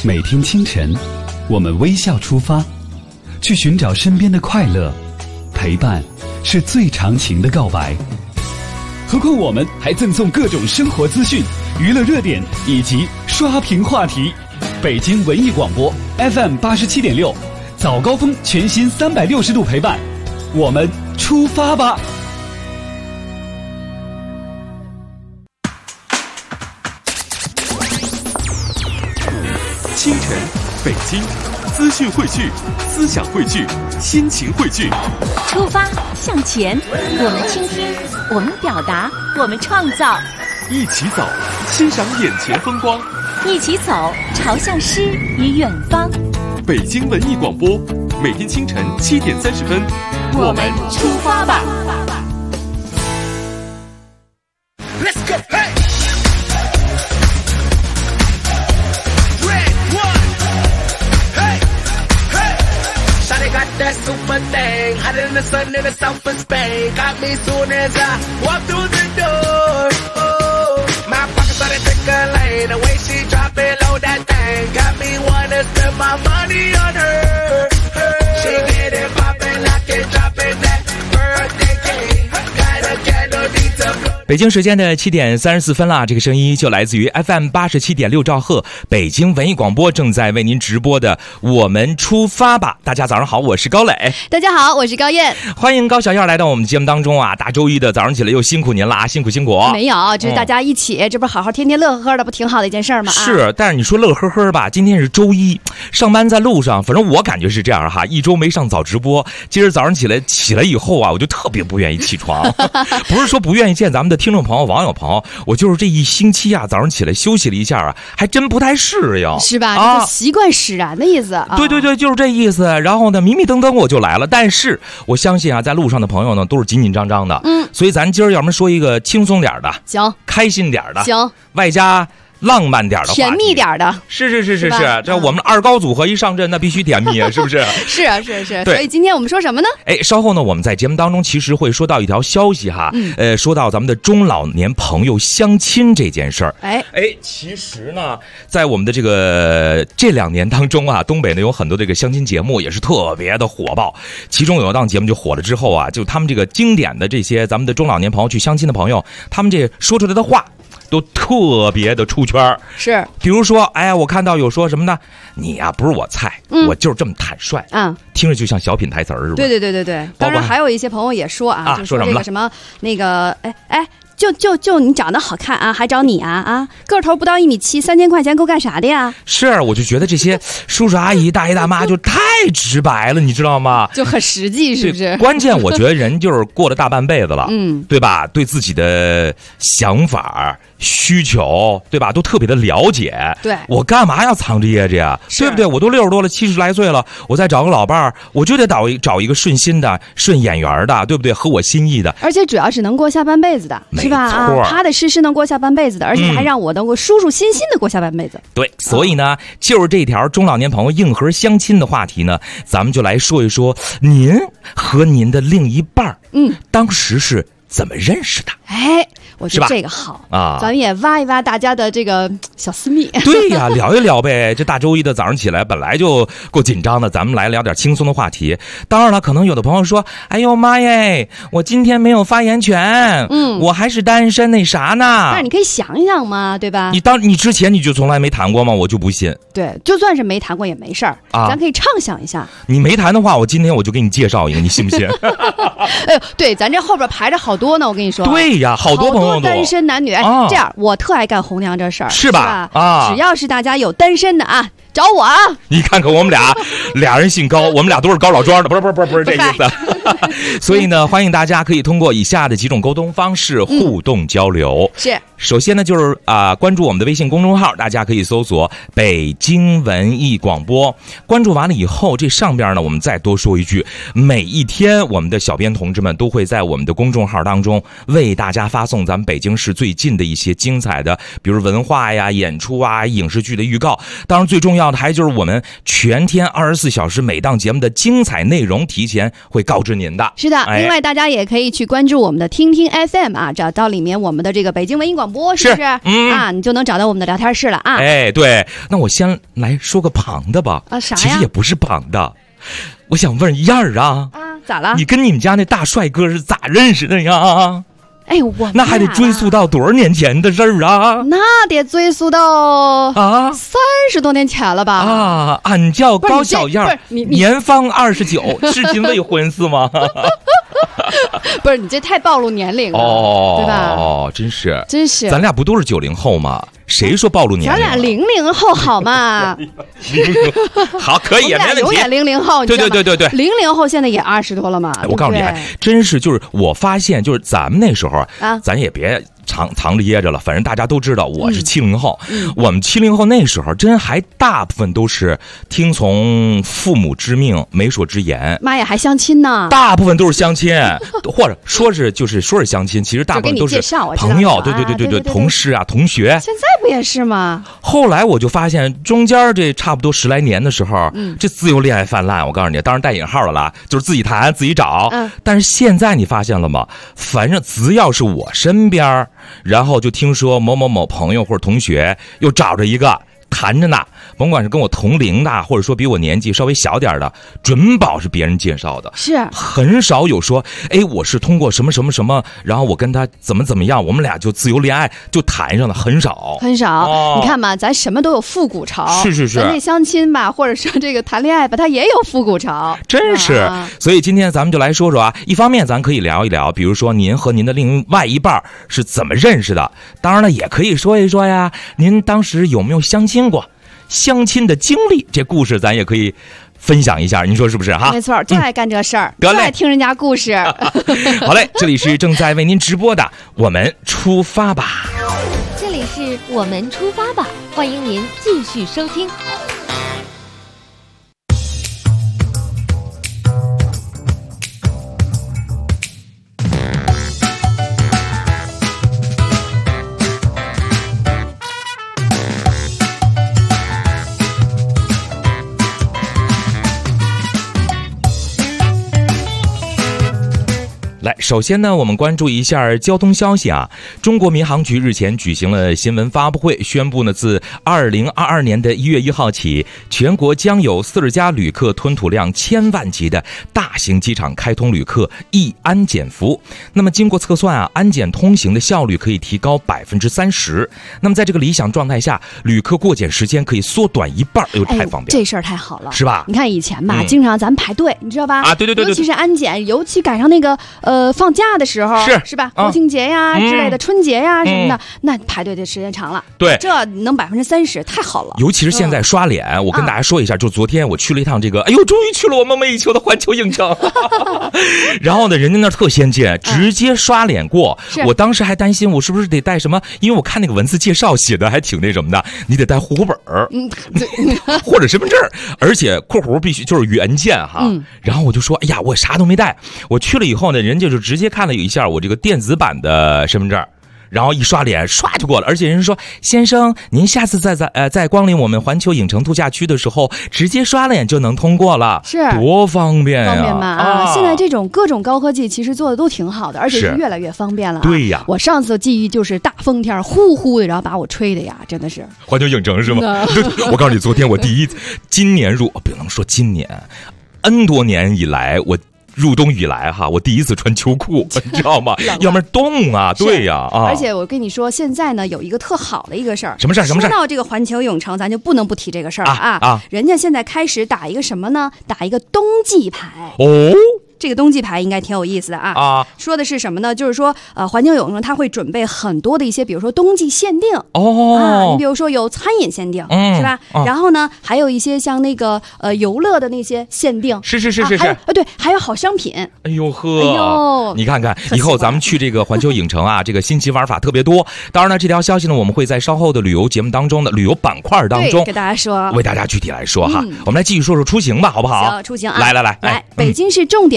每天清晨，我们微笑出发，去寻找身边的快乐。陪伴是最长情的告白。何况我们还赠送各种生活资讯、娱乐热点以及刷屏话题。北京文艺广播 FM 87.6，早高峰全新360度陪伴，我们出发吧！ 清晨，北京，资讯汇聚，思想汇聚，心情汇聚。 出发向前，我们倾听，我们表达，我们创造。 一起走，欣赏眼前风光。 一起走，朝向诗与远方。 北京文艺广播，每天清晨7点30分， 我们出发吧。 Let's go, hey! Got that super thing, hotter than the sun in the south of Spain. Got me soon as I walk through the door. Oh, my pocket started tickling, the way she drop it low that thing. Got me wanna spend my money on her. She get it poppin', lock it, drop it, that birthday cake. Got a candle, need to blow. 北京时间的7点34分啦，这个声音就来自于 FM 87.6兆赫，北京文艺广播正在为您直播的我们出发吧。大家早上好，我是高磊。 大家好，我是高燕。 欢迎高小燕来到我们节目当中啊！大周一的早上起来又辛苦您了啊，辛苦辛苦。 没有，这是大家一起，这不好好天天乐呵呵的，不挺好的一件事吗？ 是，但是你说乐呵呵吧，今天是周一，上班在路上，反正我感觉是这样哈，一周没上早直播，今儿早上起来以后啊，我就特别不愿意起床，不是说不愿意见咱们的听众朋友、网友朋友，我就是这一星期啊，早上起来休息了一下啊，还真不太适应， 是吧？啊，习惯使然的意思。 对对对，就是这意思。然后呢，迷迷瞪瞪我就来了，但是我相信啊，在路上的朋友呢，都是紧紧张张的。所以咱今儿要么说一个轻松点的， 行， 开心点的， 行， 外加浪漫点的， 甜蜜点的， 是，这我们二高组合一上阵，那必须甜蜜啊，是不是？ 是。所以今天我们说什么呢？ 稍后呢，我们在节目当中其实会说到一条消息哈，说到咱们的中老年朋友相亲这件事儿。其实呢，在我们的这2年当中啊，东北呢有很多这个相亲节目也是特别的火爆，其中有一档节目就火了之后啊，就他们这个经典的这些咱们的中老年朋友去相亲的朋友，他们这说出来的话都特别的出圈。 是， 比如说，我看到有说什么呢？你呀，不是我菜，我就是这么坦率。听着就像小品台词儿，是吧？ 对。当然还有一些朋友也说啊，就说这个什么那个，就你长得好看啊，还找你啊，个头不到1.7米，3000块钱够干啥的呀？ 是，我就觉得这些叔叔阿姨、大爷大妈就太直白了，你知道吗？ 就很实际，是不是？ 关键我觉得人就是过了大半辈子了，对吧？对自己的想法、需求，对吧？都特别的了解。 对， 我干嘛要藏着掖着呀？对不对？我都60多了，70来岁了，我再找个老伴儿，我就得找一个顺心的、顺眼缘的，对不对？合我心意的， 而且主要是能过下半辈子的，是吧？踏踏实实能过下半辈子的，而且还让我能够舒舒心心的过下半辈子。 对，所以呢，就是这条中老年朋友硬核相亲的话题呢，咱们就来说一说您和您的另一半当时是怎么认识的？ 我觉得这个好啊，咱们也挖一挖大家的这个小私密。 对呀，聊一聊呗。这大周一的早上起来本来就够紧张的，咱们来聊点轻松的话题。当然了，可能有的朋友说：“哎呦妈耶，我今天没有发言权，我还是单身，那啥呢？” 但是你可以想一想嘛，对吧？ 你之前你就从来没谈过吗？我就不信。 对，就算是没谈过也没事儿咱可以畅想一下。 你没谈的话，我今天我就给你介绍一个，你信不信？ 对，咱这后边排着好多呢，我跟你说。 对呀，好多朋友都单身男女。这样我特爱干红娘这事儿， 是吧？ 只要是大家有单身的啊，找我啊！ 你看看我们俩人姓高，我们俩都是高老庄的，不是这意思。所以呢，欢迎大家可以通过以下的几种沟通方式互动交流。 是， 首先呢，就是关注我们的微信公众号，大家可以搜索北京文艺广播。关注完了以后，这上边呢，我们再多说一句，每一天我们的小编同志们都会在我们的公众号当中为大家发送咱们北京市最近的一些精彩的，比如文化呀、演出啊、影视剧的预告。当然最重要的还就是我们全天24小时每档节目的精彩内容提前会告知您的。 是的，另外大家也可以去关注我们的听听 FM 啊，找到里面我们的这个北京文艺广播，是不是？啊，你就能找到我们的聊天室了啊。 哎，对，那我先来说个旁的吧。 啊，啥呀？ 其实也不是旁的，我想问燕儿啊， 咋了？ 你跟你们家那大帅哥是咋认识的呀？ 哎，我那还得追溯到多少年前的事儿啊？ 那得追溯到30多年前了吧？ 啊，俺叫高小燕，年方29，至今未婚是吗？ 不是，你这太暴露年龄了，对吧？ 哦，真是， 咱俩不都是90后吗？谁说暴露年龄？ 咱俩00后好吗？ 好，可以，没问题。 永远00后， 对 ，00后现在也20多了嘛。 我告诉你，真是，就是我发现，就是咱们那时候啊，咱也别藏着掖着了，反正大家都知道我是70后。我们70后那时候真还大部分都是听从父母之命，媒妁之言。 妈呀，还相亲呢？ 大部分都是相亲，或者说是相亲，其实大部分都是朋友，对，同事啊，同学。 现在不也是吗？ 后来我就发现，中间这差不多10来年的时候，这自由恋爱泛滥。我告诉你，当然带引号了啦，就是自己谈自己找。但是现在你发现了吗？反正只要是我身边，然后就听说某某某朋友或者同学又找着一个谈着呢，甭管是跟我同龄的，或者说比我年纪稍微小点的，准保是别人介绍的， 是很少有说，哎，我是通过什么什么什么，然后我跟他怎么样，我们俩就自由恋爱就谈上了，很少。 你看嘛，咱什么都有复古潮， 是， 咱这相亲吧，或者说这个谈恋爱吧，它也有复古潮， 真是。所以今天咱们就来说说啊，一方面咱可以聊一聊，比如说您和您的另外一半是怎么认识的，当然了，也可以说一说呀，您当时有没有相亲过？相亲的经历，这故事咱也可以分享一下，您说是不是哈？ 没错，就爱干这事儿，就爱听人家故事。 好嘞，这里是正在为您直播的，我们出发吧。 这里是我们出发吧，欢迎您继续收听。 来，首先呢，我们关注一下交通消息啊。中国民航局日前举行了新闻发布会，宣布呢，自2022年的1月1号起，全国将有40家旅客吞吐量1000万级的大型机场开通旅客易安检服务。那么经过测算啊，安检通行的效率可以提高30%。那么在这个理想状态下，旅客过检时间可以缩短1半，哎呦，太方便了， 这事儿太好了， 是吧？ 你看以前吧，经常咱排队，你知道吧？ 啊，对， 尤其是安检，尤其赶上那个放假的时候，是吧？国庆节呀之类的，春节呀什么的，那排队的时间长了。 对， 这能30%，太好了。 尤其是现在刷脸，我跟大家说一下，就昨天我去了一趟这个，哎呦，终于去了我梦寐以求的环球影城。然后呢，人家那特先进，直接刷脸过。我当时还担心我是不是得带什么，因为我看那个文字介绍写的还挺那什么的，你得带户口本或者身份证，而且括弧必须就是原件哈。然后我就说，哎呀，我啥都没带。我去了以后呢，人家就直接看了一下我这个电子版的身份证，然后一刷脸刷就过了。而且人说，先生您下次在光临我们环球影城度假区的时候，直接刷脸就能通过了， 是多方便呀！ 方便吧？现在这种各种高科技其实做的都挺好的，而且是越来越方便了。 对呀， 我上次记忆就是大风天呼呼的，然后把我吹的呀，真的是环球影城是吗？我告诉你，昨天我今年不能说今年 N 多年以来我入冬以来哈，我第一次穿秋裤，你知道吗？要不然冻啊，对呀啊！ 而且我跟你说，现在呢有一个特好的一个事儿， 什么事儿？ 说到这个环球影城，咱就不能不提这个事儿啊！人家现在开始打一个什么呢？打一个冬季牌哦。 这个冬季牌应该挺有意思的啊！说的是什么呢？就是说，环球影城它会准备很多的一些，比如说冬季限定你比如说有餐饮限定，是吧？然后呢，还有一些像那个游乐的那些限定， 是， 对，还有好商品。 哎呦呵，你看看，以后咱们去这个环球影城啊，这个新奇玩法特别多。当然呢，这条消息呢，我们会在稍后的旅游节目当中的旅游板块当中给大家说， 为大家具体来说哈。我们来继续说说出行吧，好不好？ 出行啊， 来， 北京市重点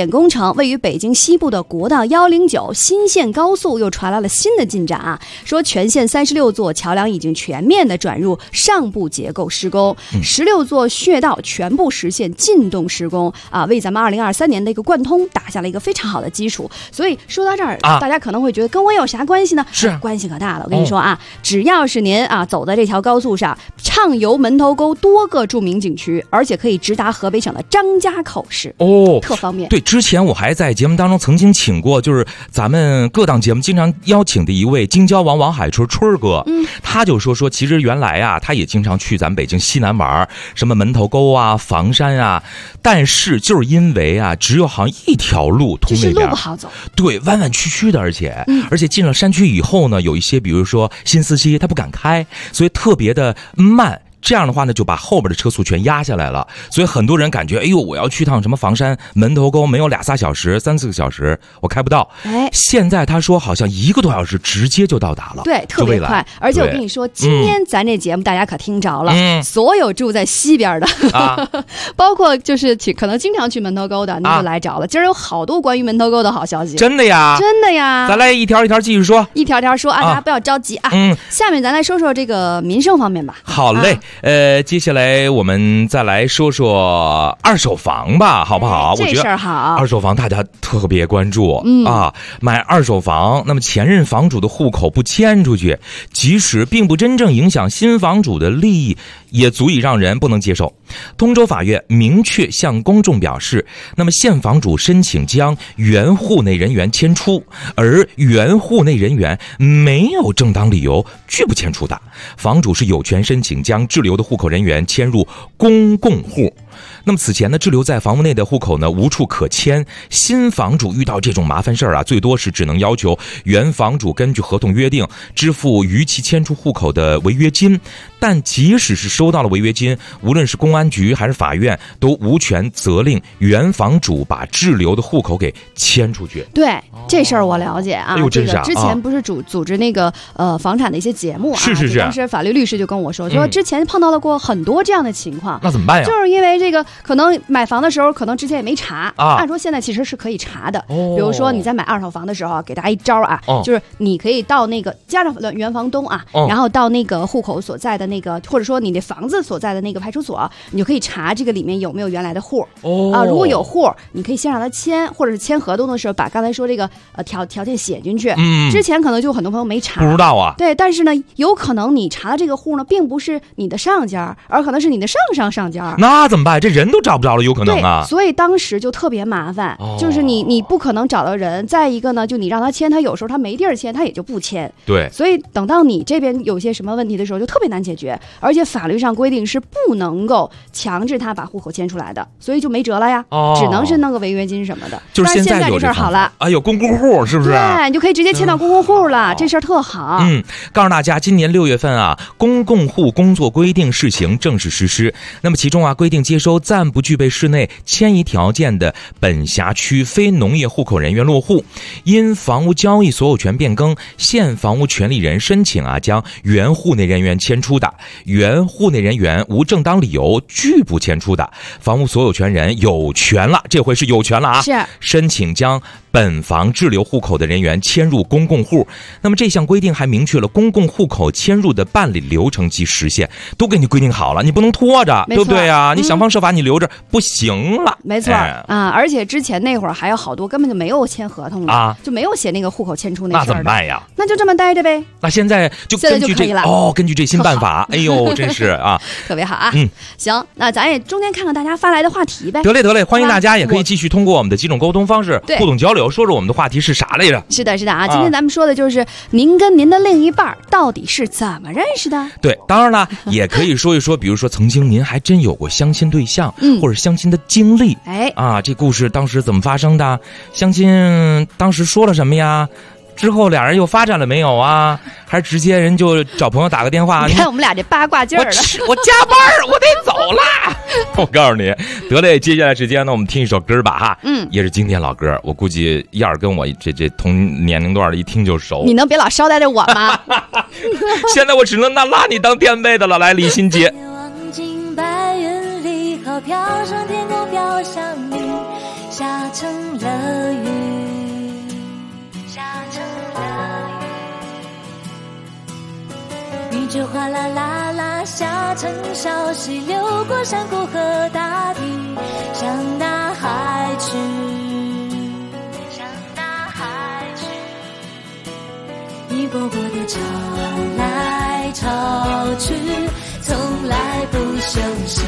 检工程，位于北京西部的国道109新线高速又传来了新的进展啊，说全线36座桥梁已经全面的转入上部结构施工，16座穴道全部实现进洞施工啊，为咱们2023年的一个贯通打下了一个非常好的基础。所以说到这儿，大家可能会觉得跟我有啥关系呢？ 是关系可大了。我跟你说啊，只要是您走在这条高速上，畅游门头沟多个著名景区，而且可以直达河北省的张家口市特方便。 对，之前我还在节目当中曾经请过，就是咱们各档节目经常邀请的一位京郊王王海春春哥，他就说其实原来他也经常去咱们北京西南玩，什么门头沟啊、房山啊，但是就是因为只有好像一条路通那边， 就是路不好走， 对，弯弯曲曲的，而且进了山区以后呢，有一些比如说新司机他不敢开，所以特别的慢。这样的话呢，就把后边的车速全压下来了，所以很多人感觉，哎呦，我要去趟什么房山门头沟，没有2-3小时、3-4个小时，我开不到。现在他说好像1个多小时直接就到达了， 对，特别快。而且我跟你说，今天咱这节目大家可听着了，所有住在西边的，包括就是可能经常去门头沟的，您就来着了。今儿有好多关于门头沟的好消息， 真的呀， 真的呀。 咱来一条一条继续说， 一条条说大家不要着急啊。下面咱来说说这个民生方面吧。 好嘞。接下来我们再来说说二手房吧，好不好？ 这事儿好， 二手房大家特别关注买二手房，那么前任房主的户口不迁出去，即使并不真正影响新房主的利益，也足以让人不能接受。通州法院明确向公众表示，那么现房主申请将原户内人员迁出，而原户内人员没有正当理由拒不迁出的，房主是有权申请将滞留的户口人员迁入公共户。那么此前呢，滞留在房屋内的户口呢无处可迁，新房主遇到这种麻烦事儿最多是只能要求原房主根据合同约定支付逾期迁出户口的违约金，但即使是收到了违约金，无论是公安局还是法院都无权责令原房主把滞留的户口给迁出去。 对，这事儿我了解啊。 真是之前不是组织那个房产的一些节目是当时法律律师就跟我说之前碰到了过很多这样的情况。 那怎么办呀？ 就是因为这个可能买房的时候可能之前也没查按说现在其实是可以查的。比如说你在买二手房的时候，给大家一招就是你可以到那个加上原房东然后到那个户口所在的那个，或者说你的房子所在的那个派出所，你就可以查这个里面有没有原来的户如果有户，你可以先让他签，或者是签合同的时候把刚才说这个条件写进去。之前可能就很多朋友没查， 不知道对，但是呢，有可能你查的这个户呢，并不是你的上家，而可能是你的上家。 那怎么办？这人都找不着了，有可能啊。 对，所以当时就特别麻烦，就是你不可能找到人。再一个呢，就你让他签，他有时候他没地儿签，他也就不签。 对， 所以等到你这边有些什么问题的时候，就特别难解决。而且法律上规定是不能够强制他把户口迁出来的，所以就没辙了呀，只能是弄个违约金什么的。 就是现在这事儿好了， 有公共户，是不是？ 对，你就可以直接迁到公共户了，这事儿特好。 告诉大家，今年6月份公共户工作规定试行正式实施。那么其中规定接收暂不具备室内迁移条件的本辖区非农业户口人员落户，因房屋交易所有权变更，现房屋权利人申请将原户内人员迁出的，原户内人员无正当理由拒不迁出的，房屋所有权人有权了，这回是有权了是申请将本房滞留户口的人员迁入公共户。那么这项规定还明确了公共户口迁入的办理流程及时限，都给你规定好了，你不能拖着，对不对啊？你想方设法你留着不行了。 没错而且之前那会儿还有好多根本就没有签合同的就没有写那个户口迁出那事儿的。 那怎么办呀？ 那就这么待着呗。 那现在就根据这根据这新办法，哎呦，真是特别好行，那咱也中间看看大家发来的话题呗。 得嘞，欢迎大家也可以继续通过我们的几种沟通方式互动交流，说说我们的话题是啥来着？ 是的今天咱们说的就是您跟您的另一半到底是怎么认识的？ 对，当然了，也可以说一说，比如说曾经您还真有过相亲对象，或者相亲的经历，这故事当时怎么发生的？相亲当时说了什么呀？之后俩人又发展了没有啊？还是直接人就找朋友打个电话？ 你看我们俩这八卦劲儿了， 我加班我得走啦。我告诉你，得嘞，接下来时间呢，我们听一首歌吧也是经典老歌，我估计燕儿跟我这同年龄段的一听就熟。 你能别老捎带着我吗？ 现在我只能拉你当垫背的了。来，李心洁。 望尽白云里，好飘上天空，飘向你。 下成了雨，下成了雨，雨就哗啦啦啦下成小溪，流过山谷和大地，向大海去，向大海去，一波波的潮来潮去，从来不休息。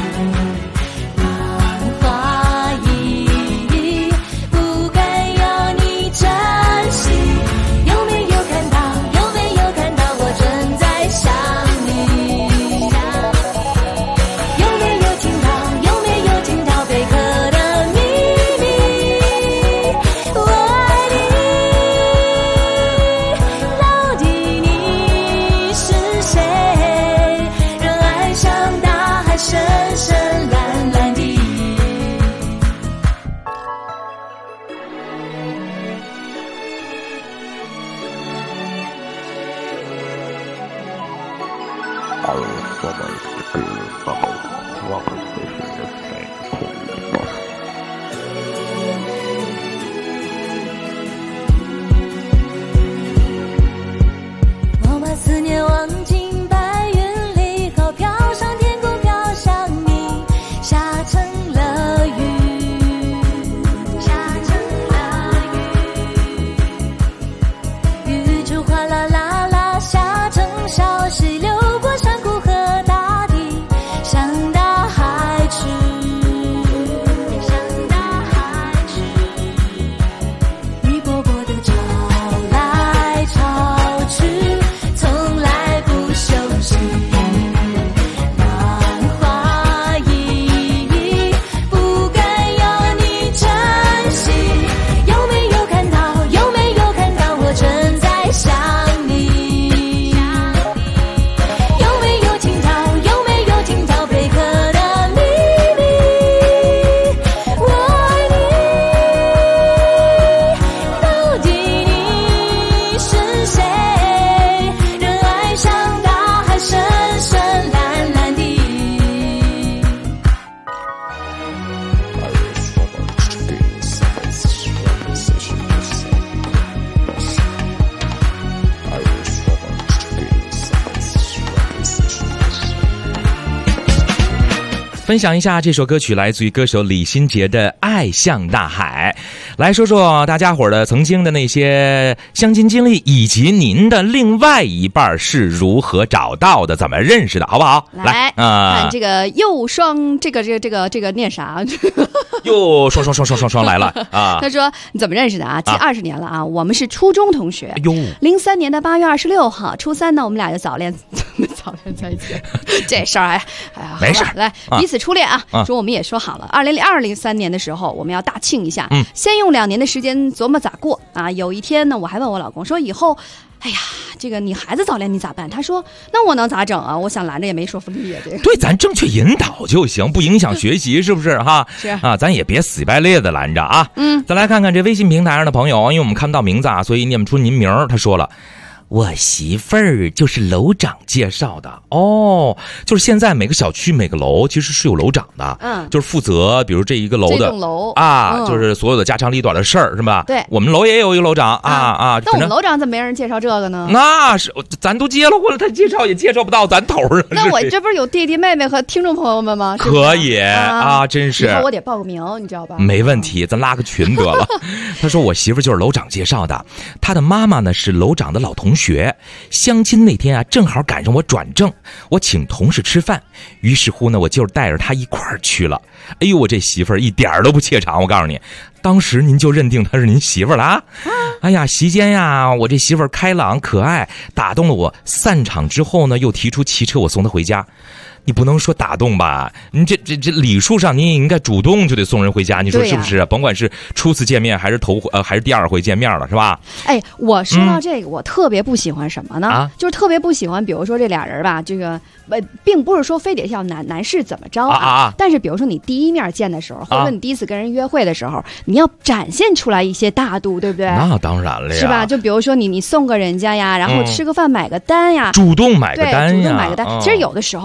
我把思念忘进白云里，好飘上天空，飘向你，下成了雨，下成了雨，雨就哗啦啦啦下成小溪，流过山谷和大地，向大海去，向大海去，一波波的潮来潮去，从来不休息。浪花依依，不该要你珍惜。有没有看到？有没有看到我正在想你？有没有听到？有没有听到贝壳的秘密？我爱你，到底你是谁？人爱上大海，深深蓝蓝的。 分享一下这首歌曲，来自于歌手李心洁的《爱像大海》。来说说大家伙的曾经的那些相亲经历，以及您的另外一半是如何找到的，怎么认识的，好不好？ 来看这个又双，这个念啥？ 又双来了啊！ 他说你怎么认识的啊？近20年了啊，我们是初中同学。 哟 ，03年的8月26号，初3呢，我们俩就早恋在一起。这事儿哎呀， 没事， 来彼此初恋啊。说我们也说好了，2003年的时候我们要大庆一下，先用2年的时间琢磨咋过啊。有一天呢，我还问我老公说，以后哎呀，这个你孩子早恋你咋办？他说那我能咋整啊？我想拦着也没说服力啊。这个对，咱正确引导就行，不影响学习，是不是哈？ 是啊，咱也别死白咧的拦着啊。再来看看这微信平台上的朋友，因为我们看不到名字啊，所以念不出您名。他说了，我媳妇儿就是楼长介绍的哦，就是现在每个小区每个楼其实是有楼长的，就是负责比如这一个楼的这栋楼啊，就是所有的家长里短的事儿是吧？ 对， 我们楼也有一个楼长啊。 那我们楼长怎么没人介绍这个呢？ 那是咱都结了婚了，他介绍也介绍不到咱头上。 那我这不是有弟弟妹妹和听众朋友们吗？ 可以啊，真是。 以后我得报个名，你知道吧？ 没问题，咱拉个群得了。他说我媳妇就是楼长介绍的，他的妈妈呢是楼长的老同学。相亲那天啊，正好赶上我转正，我请同事吃饭，于是乎呢，我就带着他一块儿去了。哎呦，我这媳妇儿一点都不怯场，我告诉你，当时您就认定她是您媳妇儿了啊！哎呀，席间呀，我这媳妇儿开朗可爱，打动了我。散场之后呢，又提出骑车我送她回家。你不能说打动吧？你这礼数上你也应该主动就得送人回家，你说是不是？甭管是初次见面还是还是第2回见面了，是吧？ 哎，我说到这个，我特别不喜欢什么呢？就是特别不喜欢，比如说这俩人吧，这个并不是说非得要男士怎么着但是比如说你第一面见的时候，或者你第一次跟人约会的时候，你要展现出来一些大度，对不对？ 那当然了呀， 是吧？就比如说你送个人家呀，然后吃个饭买个单呀， 主动买个单呀， 对，主动买个单。其实有的时候人家女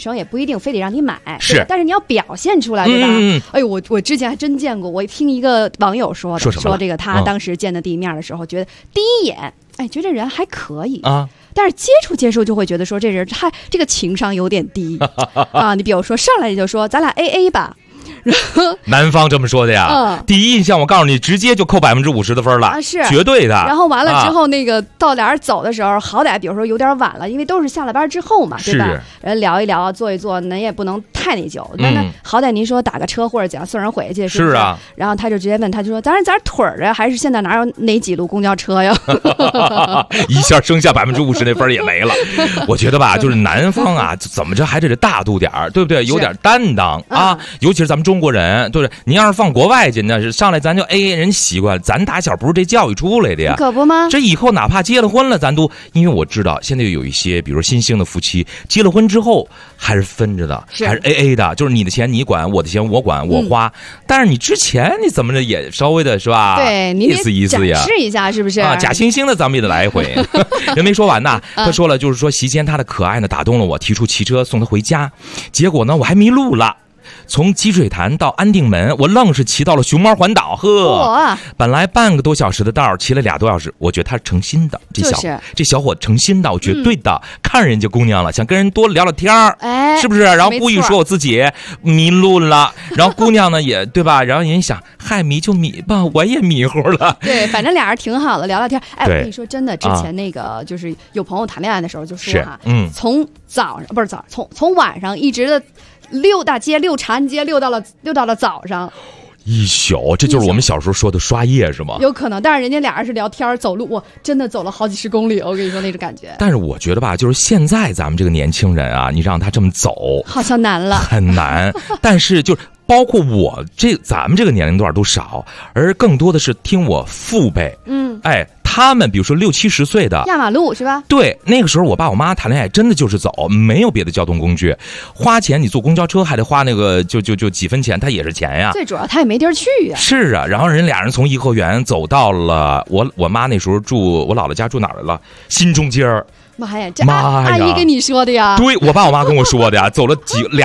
生也不一定非得让你买， 是， 但是你要表现出来，对吧？哎呦，我之前还真见过，我听一个网友说这个他当时见的第一面的时候，觉得第一眼，哎，觉得这人还可以啊。但是接触就会觉得说这人他这个情商有点低啊。你比如说上来就说咱俩 AA 吧。 南方这么说的呀，第一印象我告诉你，直接就扣50%的分了， 是绝对的。 然后完了之后，那个到俩人走的时候，好歹比如说有点晚了，因为都是下了班之后嘛，对吧？人聊一聊，坐一坐，咱也不能太内疚。那好歹您说打个车或者怎样送人回去，是啊。 然后他就直接问，他就说：“咱腿儿啊，还是现在哪有哪几路公交车呀？” 一下剩下50%那分也没了。我觉得吧，就是南方啊，怎么着还得大度点儿，对不对？有点担当啊，尤其是咱们中国人，对不对？您要是放国外去，那是上来咱就 AA 人习惯，咱打小不是这教育出来的呀， 可不吗？ 这以后哪怕结了婚了，咱都因为我知道现在有一些，比如新兴的夫妻结了婚之后还是分着的，还是 AA 的，就是你的钱你管，我的钱我管，我花。但是你之前你怎么着也稍微的是吧？ 对，你意思呀， 展示一下是不是啊？假惺惺的咱们也得来一回。人没说完呢，他说了，就是说席间他的可爱呢打动了我，提出骑车送他回家，结果呢我还迷路了。从积水潭到安定门，我愣是骑到了熊猫环岛。本来半个多小时的道，骑了2多小时。我觉得他是诚心的，这小伙诚心的，我绝对的。看人家姑娘了，想跟人多聊聊天儿，是不是？然后故意说我自己迷路了，然后姑娘呢也对吧？然后人想，嗨，迷就迷吧，我也迷糊了。 对，反正俩人挺好的，聊聊天。哎，我跟你说真的，之前那个就是有朋友谈恋爱的时候就说哈，从早上不是早，从晚上一直的。溜大街、溜长安街，溜到了早上， 一宿，这就是我们小时候说的刷夜是吗？ 有可能，但是人家俩人是聊天走路，我真的走了好几十公里，我跟你说那种感觉。 但是我觉得吧，就是现在咱们这个年轻人啊，你让他这么走， 好像难了， 很难。但是就包括我咱们这个年龄段都少，而更多的是听我父辈，哎。他们比如说60、70岁的压马路是吧？ 对，那个时候我爸我妈谈恋爱真的就是走，没有别的交通工具，花钱你坐公交车还得花那个就几分钱，他也是钱呀。 最主要他也没地儿去呀。 是啊，然后俩人从颐和园走到了我妈那时候住我姥姥家住哪儿来了？新中街儿。 妈呀，这阿姨跟你说的呀？ 对，我爸我妈跟我说的呀，走了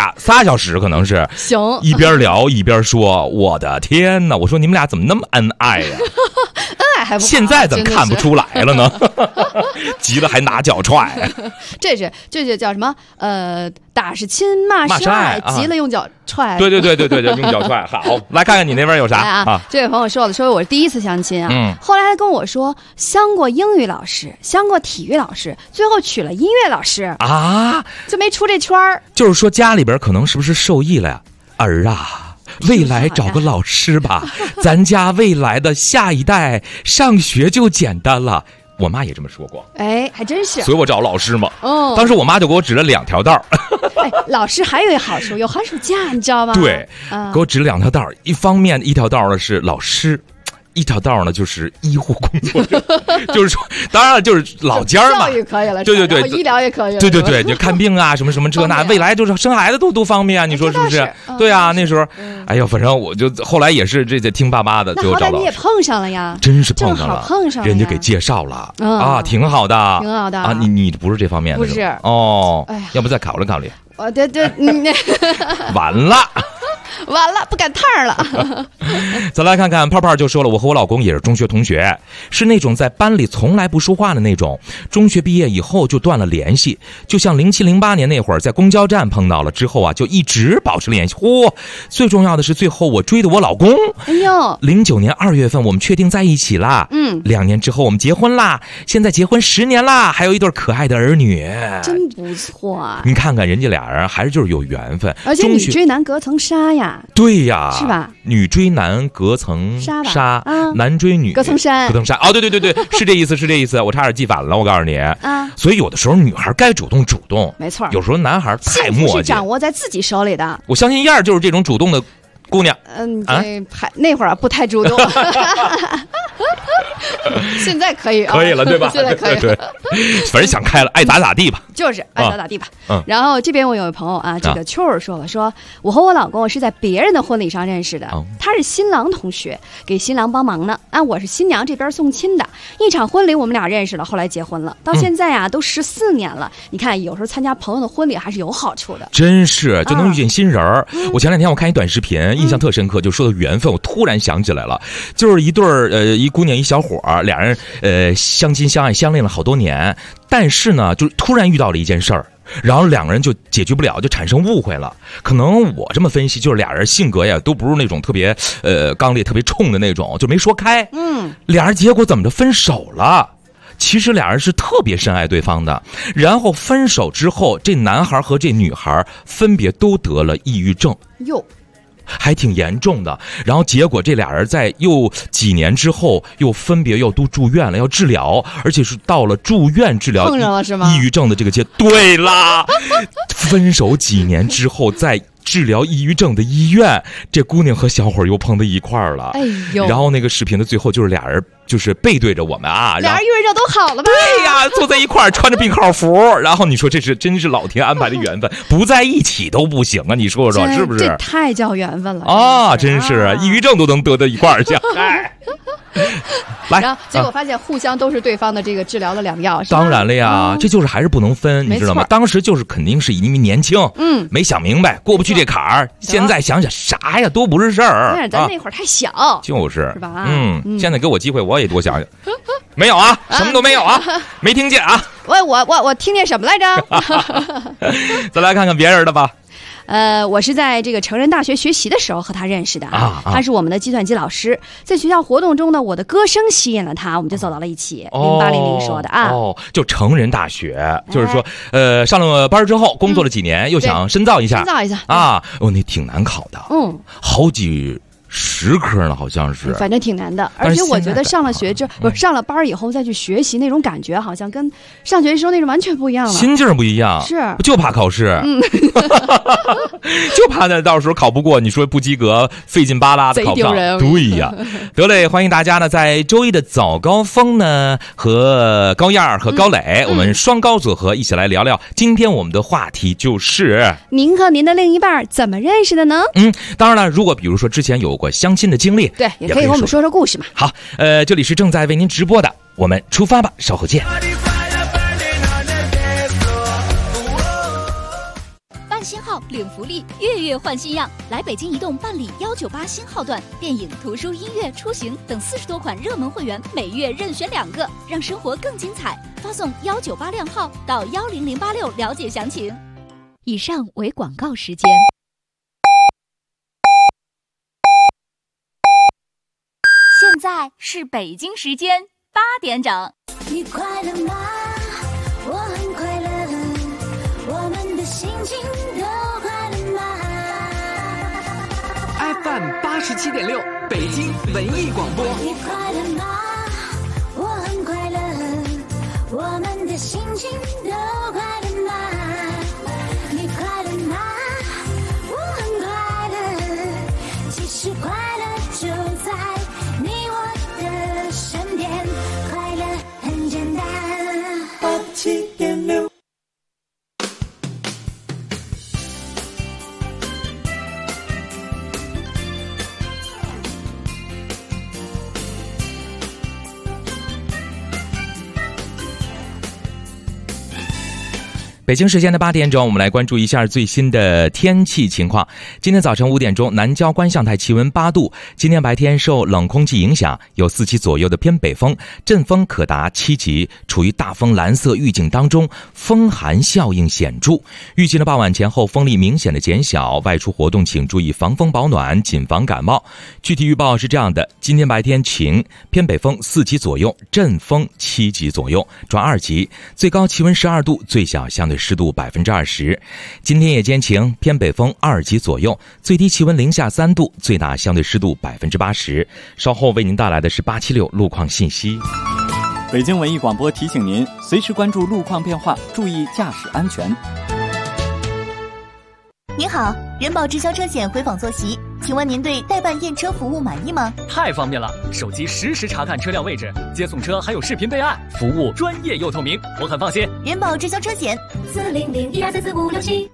3小时可能是。 行， 一边聊一边说，我的天哪！我说你们俩怎么那么恩爱呀？ 恩爱还不好， 现在怎么看不出来了呢？急了还拿脚踹。 这是叫什么？打是亲，骂是爱，急了用脚踹。 对，用脚踹。好，来看看你那边有啥啊？ 这位朋友说我是第一次相亲啊，后来他跟我说相过英语老师，相过体育老师，最后娶了音乐老师啊， 就没出这圈儿。 就是说家里边可能是不是受益了呀？儿啊，未来找个老师吧，咱家未来的下一代上学就简单了。我妈也这么说过， 哎，还真是。 所以我找老师嘛。当时我妈就给我指了2条道。 哎，老师还有一个好处，有寒暑假，你知道吗？ 对，给我指了2条道。一方面，一条道呢是老师。一条道呢就是医护工作者，就是说，当然了，就是老家嘛， 教育可以了， 对， 医疗也可以了， 对，你看病啊，什么这那，未来就是生孩子都方便啊，你说是不是？对啊，那时候，哎呦，反正我就后来也是这听爸妈的，最后找老师。 那你也碰上了呀？ 真是碰上了，人家给介绍了啊，挺好的啊，你不是这方面的， 不是哦，要不再考虑考虑？ 对， 完了。 完了，不赶趟了。 再来看看泡泡就说了，我和我老公也是中学同学，是那种在班里从来不说话的那种。中学毕业以后就断了联系，就像07、08年那会儿在公交站碰到了之后啊，就一直保持联系。最重要的是最后我追的我老公。 哎呦 ，09年2月份我们确定在一起啦。2年之后我们结婚啦，现在结婚10年啦，还有一对可爱的儿女。 真不错啊！ 你看看人家俩人还是就是有缘分， 而且女追男隔层纱呀。 对呀， 是吧？ 女追男隔层纱，男追女隔层山。 哦，对，是这意思，我差点记反了，我告诉你啊。所以有的时候女孩该主动， 没错。 有时候男孩太磨叽， 是掌握在自己手里的。 我相信燕儿就是这种主动的姑娘。 那会儿不太主动。 现在可以啊， 可以了对吧？ 现在可以了， 对，反正想开了，爱咋咋地吧。 就是爱咋咋地吧。然后这边我有个朋友啊，这个秋儿说了，说我和我老公是在别人的婚礼上认识的，他是新郎同学，给新郎帮忙呢。我是新娘这边送亲的，一场婚礼我们俩认识了，后来结婚了，到现在啊都14年了。你看，有时候参加朋友的婚礼还是有好处的， 真是就能遇见新人儿。我前2天我看一短视频，印象特深刻，就说到缘分，我突然想起来了，就是一对一姑娘一小伙，俩人相亲相爱相恋了好多年，但是呢，就突然遇到了一件事儿。然后2个人就解决不了，就产生误会了。可能我这么分析，就是俩人性格呀都不是那种特别刚烈、特别冲的那种，就没说开。俩人结果怎么着分手了？其实俩人是特别深爱对方的。然后分手之后，这男孩和这女孩分别都得了抑郁症。 哟。 还挺严重的，然后结果这俩人在又几年之后又分别又都住院了，要治疗，而且是到了住院治疗碰上了是吗？ 抑郁症的这个阶段。对啦，分手几年之后在治疗抑郁症的医院，这姑娘和小伙又碰到一块儿了。 哎呦！ 然后那个视频的最后就是俩人就是背对着我们啊， 俩人抑郁症都好了吧？ 对呀，坐在一块儿穿着病号服，然后你说这是真是老天安排的缘分，不在一起都不行啊！你说说是不是？ 这太叫缘分了啊！真是抑郁症都能得到一块儿去。来， 然后结果发现互相都是对方的这个治疗的良药。 当然了呀，这就是还是不能分，你知道吗？当时就是肯定是因为年轻，没想明白，过不去这坎儿。现在想想啥呀，都不是事儿。 但是咱那会儿太小， 就是是吧？ 现在给我机会，我也多想想。没有啊，什么都没有啊，没听见啊。 我听见什么来着？ 再来看看别人的吧。 我是在这个成人大学学习的时候和他认识的他是我们的计算机老师，在学校活动中呢，我的歌声吸引了他，我们就走到了一起。0800说的啊， 就成人大学，就是说，上了班之后工作了几年，又想深造一下啊，那挺难考的，好几10科呢，好像是， 反正挺难的。而且我觉得上了学上了班以后再去学习那种感觉，好像跟上学的时候那种完全不一样了， 心劲儿不一样， 是就怕考试，就怕那到时候考不过，你说不及格，费劲巴拉的考不上，对呀。得嘞，欢迎大家呢，在周一的早高峰呢，和高燕和高磊，我们双高组合一起来聊聊。今天我们的话题就是您和您的另一半怎么认识的呢？ 当然了，如果比如说之前有过相亲的经历， 对，也可以和我们说说故事嘛。 好，这里是正在为您直播的，我们出发吧，稍后见。 办新号领福利，月月换新样，来北京移动办理198新号段，电影、图书、音乐、出行等40多款热门会员，每月任选2个，让生活更精彩。发送198靓号到10086了解详情。以上为广告时间。现在是北京时间8点整。 你快乐吗？我很快乐，我们的心情都快乐吗 ？FM87.6，北京文艺广播。 你快乐吗？我很快乐，我们的心情都快乐吗？你快乐吗？我很快乐，其实快乐就在你我的身边，快乐很简单。87.6。 北京时间的8点钟，我们来关注一下最新的天气情况。今天早晨5点钟，南郊观象台气温8度。今天白天受冷空气影响，有4级左右的偏北风，阵风可达7级，处于大风蓝色预警当中，风寒效应显著。预计的傍晚前后风力明显的减小，外出活动请注意防风保暖，谨防感冒。具体预报是这样的：今天白天晴，偏北风4级左右，阵风7级左右转2级，最高气温12度，最小相对湿度20%。今天夜间晴，偏北风2级左右，最低气温零下3度，最大相对湿度80%。稍后为您带来的是876路况信息。 北京文艺广播提醒您，随时关注路况变化，注意驾驶安全。 您好，人保直销车险回访坐席， 请问您对代办验车服务满意吗？ 太方便了，手机实时查看车辆位置，接送车还有视频备案，服务专业又透明，我很放心。 人保直销车险 40012344567。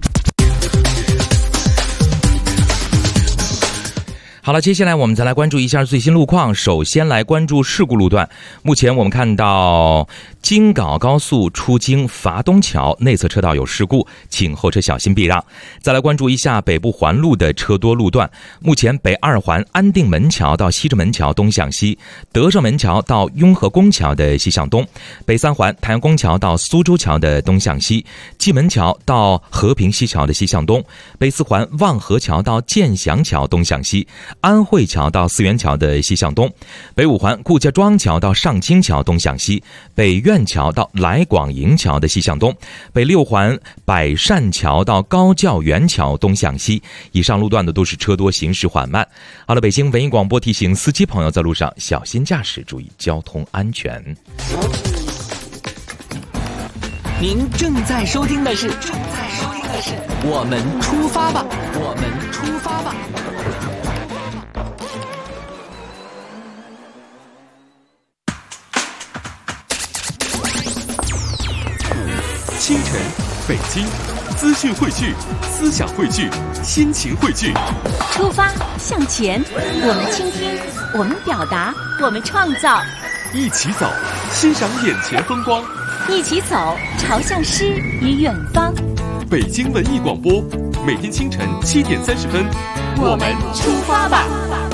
好了，接下来我们再来关注一下最新路况。首先来关注事故路段。目前我们看到京港高速出京伐东桥内侧车道有事故，请后车小心避让。再来关注一下北部环路的车多路段。目前北二环安定门桥到西直门桥东向西，德胜门桥到雍和宫桥的西向东，北三环太阳宫桥到苏州桥的东向西，蓟门桥到和平西桥的西向东，北四环望河桥到建祥桥东向西，安慧桥到四元桥的西向东，北五环顾家庄桥到上清桥东向西，北苑桥到来广营桥的西向东，北六环百善桥到高教园桥东向西。以上路段的都是车多，行驶缓慢。好了，北京文艺广播提醒司机朋友在路上小心驾驶，注意交通安全。 您正在收听的是我们出发吧，我们出发吧。 清晨，北京，资讯汇聚，思想汇聚，心情汇聚。 出发向前，我们倾听，我们表达，我们创造。 一起走，欣赏眼前风光。 一起走，朝向诗与远方。 北京文艺广播，每天清晨7点30分， 我们出发吧。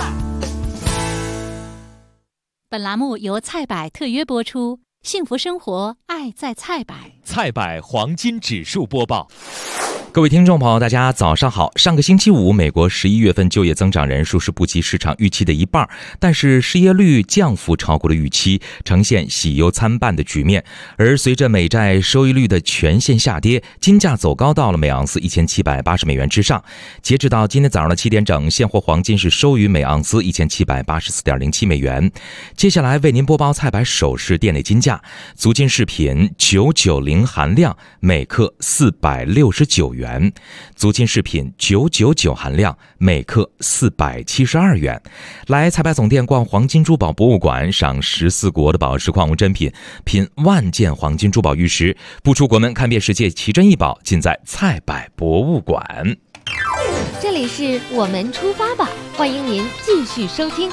本栏目由菜百特约播出。幸福生活，爱在菜百。 菜百黄金指数播报。 各位听众朋友，大家早上好。上个星期五，美国11月份就业增长人数是不及市场预期的一半，但是失业率降幅超过了预期，呈现喜忧参半的局面。而随着美债收益率的全线下跌，金价走高到了每盎司1780美元之上。截止到今天早上的7点整，现货黄金是收于每盎司1784.07美元。接下来为您播报菜百首饰店内金价：足金饰品990含量每克469元。足金饰品999含量每克472元。来菜百总店逛黄金珠宝博物馆，赏14国的宝石矿物珍品，品万件黄金珠宝玉石，不出国门看遍世界，奇珍异宝尽在菜百博物馆。 这里是我们出发吧，欢迎您继续收听。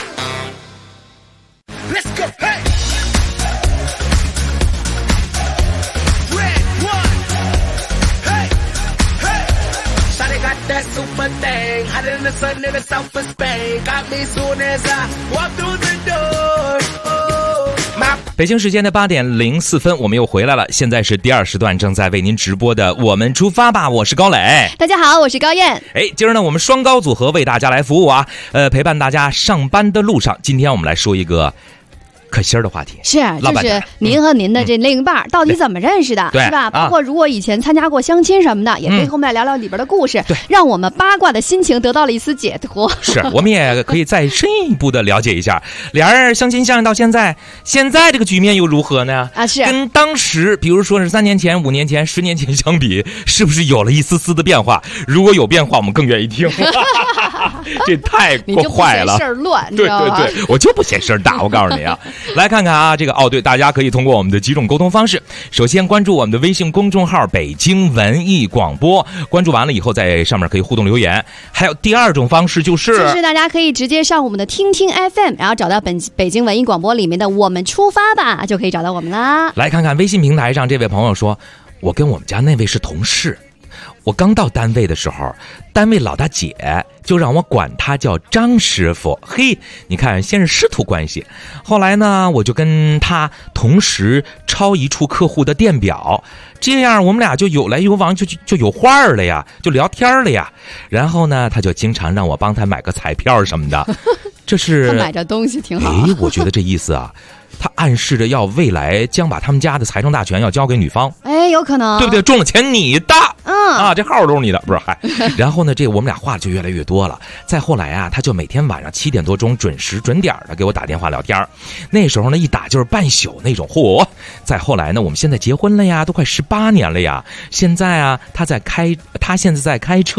Let's go, hey! That super thing, hotter than the sun in the south of Spain. Got me soon as I walk through the door. 北京时间的8点04分，我们又回来了。现在是第2时段，正在为您直播的我们出发吧，我是高磊。 大家好，我是高燕。 今儿呢，我们双高组合为大家来服务啊，陪伴大家上班的路上。今天我们来说一个可心儿的话题， 就是您和您的这另一半到底怎么认识的，是吧？包括如果以前参加过相亲什么的，也可以和我们来聊聊里边的故事，让我们八卦的心情得到了一丝解脱。 是，我们也可以再深一步的了解一下，俩人相亲相爱到现在这个局面又如何呢？ 是跟当时，比如说是3年前、5年前、10年前相比，是不是有了一丝丝的变化？如果有变化，我们更愿意听。这太坏了， 你就不嫌事儿乱， 对，我就不嫌事儿大，我告诉你啊。来看看啊，这个对，大家可以通过我们的几种沟通方式。首先关注我们的微信公众号北京文艺广播，关注完了以后在上面可以互动留言。还有第2种方式就是大家可以直接上我们的听听 FM， 然后找到北京文艺广播里面的我们出发吧，就可以找到我们啦。 来看看微信平台上这位朋友说，我跟我们家那位是同事，我刚到单位的时候，单位老大姐就让我管她叫张师傅。嘿，你看，先是师徒关系，后来呢，我就跟她同时抄一处客户的电表，这样我们俩就有来有往，就有话了呀，就聊天了呀。然后呢，她就经常让我帮她买个彩票什么的，这是她买这东西挺好。 我觉得这意思啊。他暗示着要未来将把他们家的财政大权要交给女方， 有可能， 对不对？中了钱你的，这号都是你的，不是？然后呢，这我们俩话就越来越多了。再后来啊，他就每天晚上7点多钟准时准点的给我打电话聊天，那时候呢一打就是半宿那种。再后来呢，我们现在结婚了呀，都快18年了呀。现在啊，他现在在开车。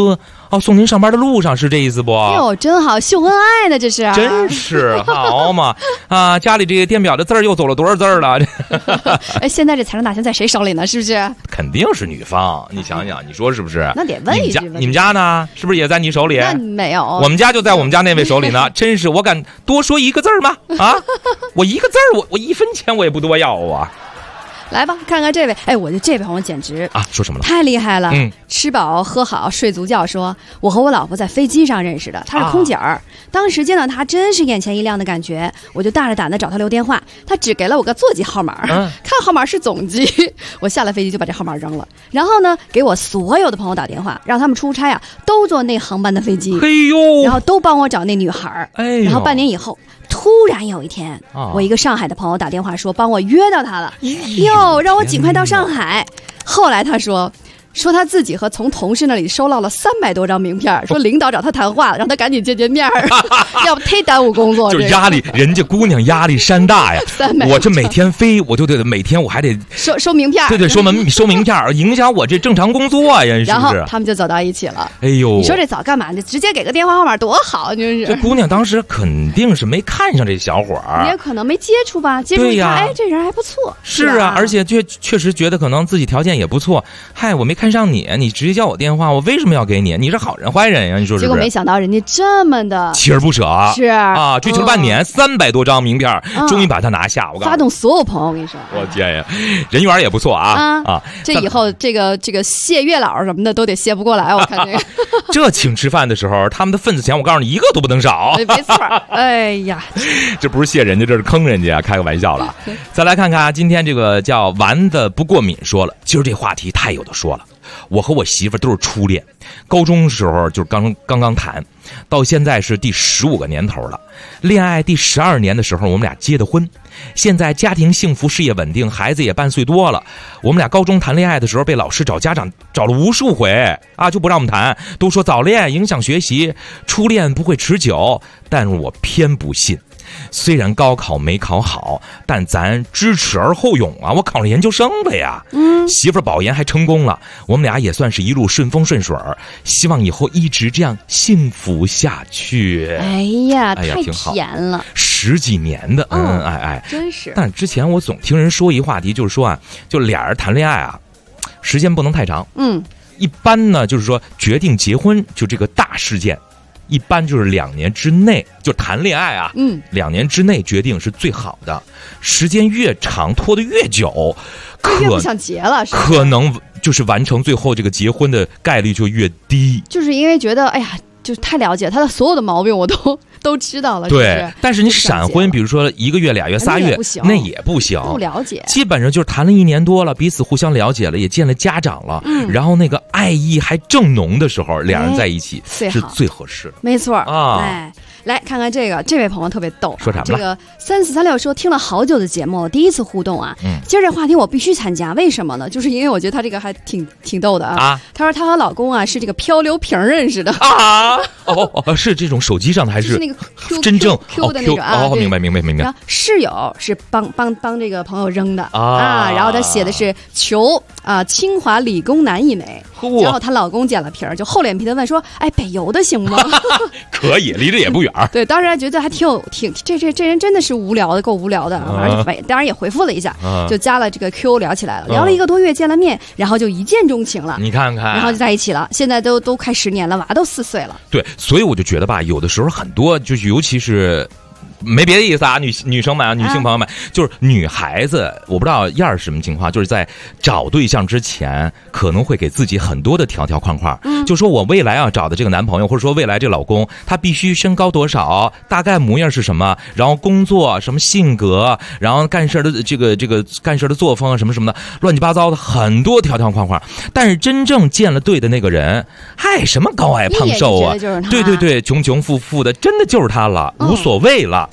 哦，送您上班的路上是这意思不？ 哟，真好，秀恩爱呢，这是。 真是好嘛啊！家里这个电表的字儿又走了多少字儿了？ 哎，现在这财政大权在谁手里呢？是不是？ 肯定是女方，你想想，你说是不是？ 那得问一句。 你们家呢？是不是也在你手里？ 那没有， 我们家就在我们家那位手里呢。真是，我敢多说一个字儿吗？啊，我一个字儿，我1分钱我也不多要啊。 来吧，看看这位，哎，我觉得这位朋友简直啊，说什么了？ 太厉害了！吃饱喝好睡足觉，说我和我老婆在飞机上认识的，她是空姐儿。当时见到她，真是眼前一亮的感觉，我就大着胆子找她留电话，她只给了我个座机号码，看号码是总机，我下了飞机就把这号码扔了。然后呢，给我所有的朋友打电话，让他们出差啊，都坐那航班的飞机， 嘿呦， 然后都帮我找那女孩，然后半年以后。突然有一天，我一个上海的朋友打电话说帮我约到他了，哟，让我尽快到上海。后来他说他自己和从同事那里收到了300多张名片，说领导找他谈话了，让他赶紧见面要不忒耽误工作。 就是压力，人家姑娘压力山大呀。我这每天飞，我就得每天我还得收名片。 对，收名片，影响我这正常工作呀，是不是？ 然后他们就走到一起了。 哎呦， 你说这早干嘛呢？直接给个电话号码多好，就是。 这姑娘当时肯定是没看上这小伙儿， 也可能没接触吧。接触一看，哎，这人还不错。 是啊，而且确实觉得可能自己条件也不错。嗨，我没看上你直接叫我电话，我为什么要给你？你是好人坏人呀？你说是不是？ 结果没想到人家这么的锲而不舍， 是啊，追求了半年，300多张名片，终于把他拿下。我告诉你， 发动所有朋友，我跟你说， 我天呀，人缘也不错啊！ 这以后这个谢月老什么的都得谢不过来，我看这个。 这请吃饭的时候，他们的份子钱，我告诉你，一个都不能少。 没错，哎呀， 这不是谢人家，这是坑人家，开个玩笑了。再来看看今天这个叫丸子不过敏说了，今儿这话题太有的说了。我和我媳妇都是初恋，高中的时候就是刚刚谈，到现在是第15个年头了。恋爱第12年的时候，我们俩结的婚，现在家庭幸福，事业稳定，孩子也半岁多了。我们俩高中谈恋爱的时候，被老师找家长找了无数回啊，就不让我们谈，都说早恋影响学习，初恋不会持久，但是我偏不信。虽然高考没考好，但咱知耻而后勇啊！我考上研究生了呀，媳妇保研还成功了，我们俩也算是一路顺风顺水，希望以后一直这样幸福下去。 哎呀， 太甜了 ，10几年的恩恩爱爱， 真是。 但之前我总听人说一话题，就是说啊，就俩人谈恋爱啊，时间不能太长。一般呢，就是说决定结婚就这个大事件。一般就是2年之内就谈恋爱啊，2年之内决定是最好的，时间越长拖得越久， 越不想结了，是可能就是完成最后这个结婚的概率就越低。 就是因为觉得哎呀，就是太了解他的所有的毛病，我都知道了。 对，但是你闪婚，比如说1个月、2月、3月，那也不行， 不了解。 基本上就是谈了1年多了，彼此互相了解了，也见了家长了，然后那个爱意还正浓的时候，两人在一起是最合适的。 没错啊，哎。来看看这位朋友特别逗， 说啥？ 这个3436说听了好久的节目，第一次互动啊。今儿这话题我必须参加，为什么呢？就是因为我觉得他这个还挺逗的啊。他说他和老公啊是这个漂流瓶认识的啊。 是这种手机上的还是那个 Q 真正 Q 的那种啊？ 明白。 然后室友是帮这个朋友扔的啊，然后他写的是求啊清华理工男一枚，然后她老公捡了瓶，就厚脸皮的问说：“哎，北邮的行吗？” 可以，离着也不远。 对，当时还觉得还挺这人真的是无聊的，够无聊的。而且当然也回复了一下，就加了这个 Q 聊起来了，聊了1个多月，见了面，然后就一见钟情了。 你看看， 然后就在一起了。现在都快10年了，娃都4岁了。 对，所以我就觉得吧，有的时候很多就是尤其是。没别的意思啊，女生们啊，女性朋友们，就是女孩子，我不知道燕儿是什么情况，就是在找对象之前，可能会给自己很多的条条框框，就说我未来要找的这个男朋友，或者说未来这个老公，他必须身高多少，大概模样是什么，然后工作什么性格，然后干事的这个干事的作风什么什么的，乱七八糟的很多条条框框。但是真正见了对的那个人，嗨，什么高矮胖瘦啊，对，穷富的，真的就是他了，无所谓了。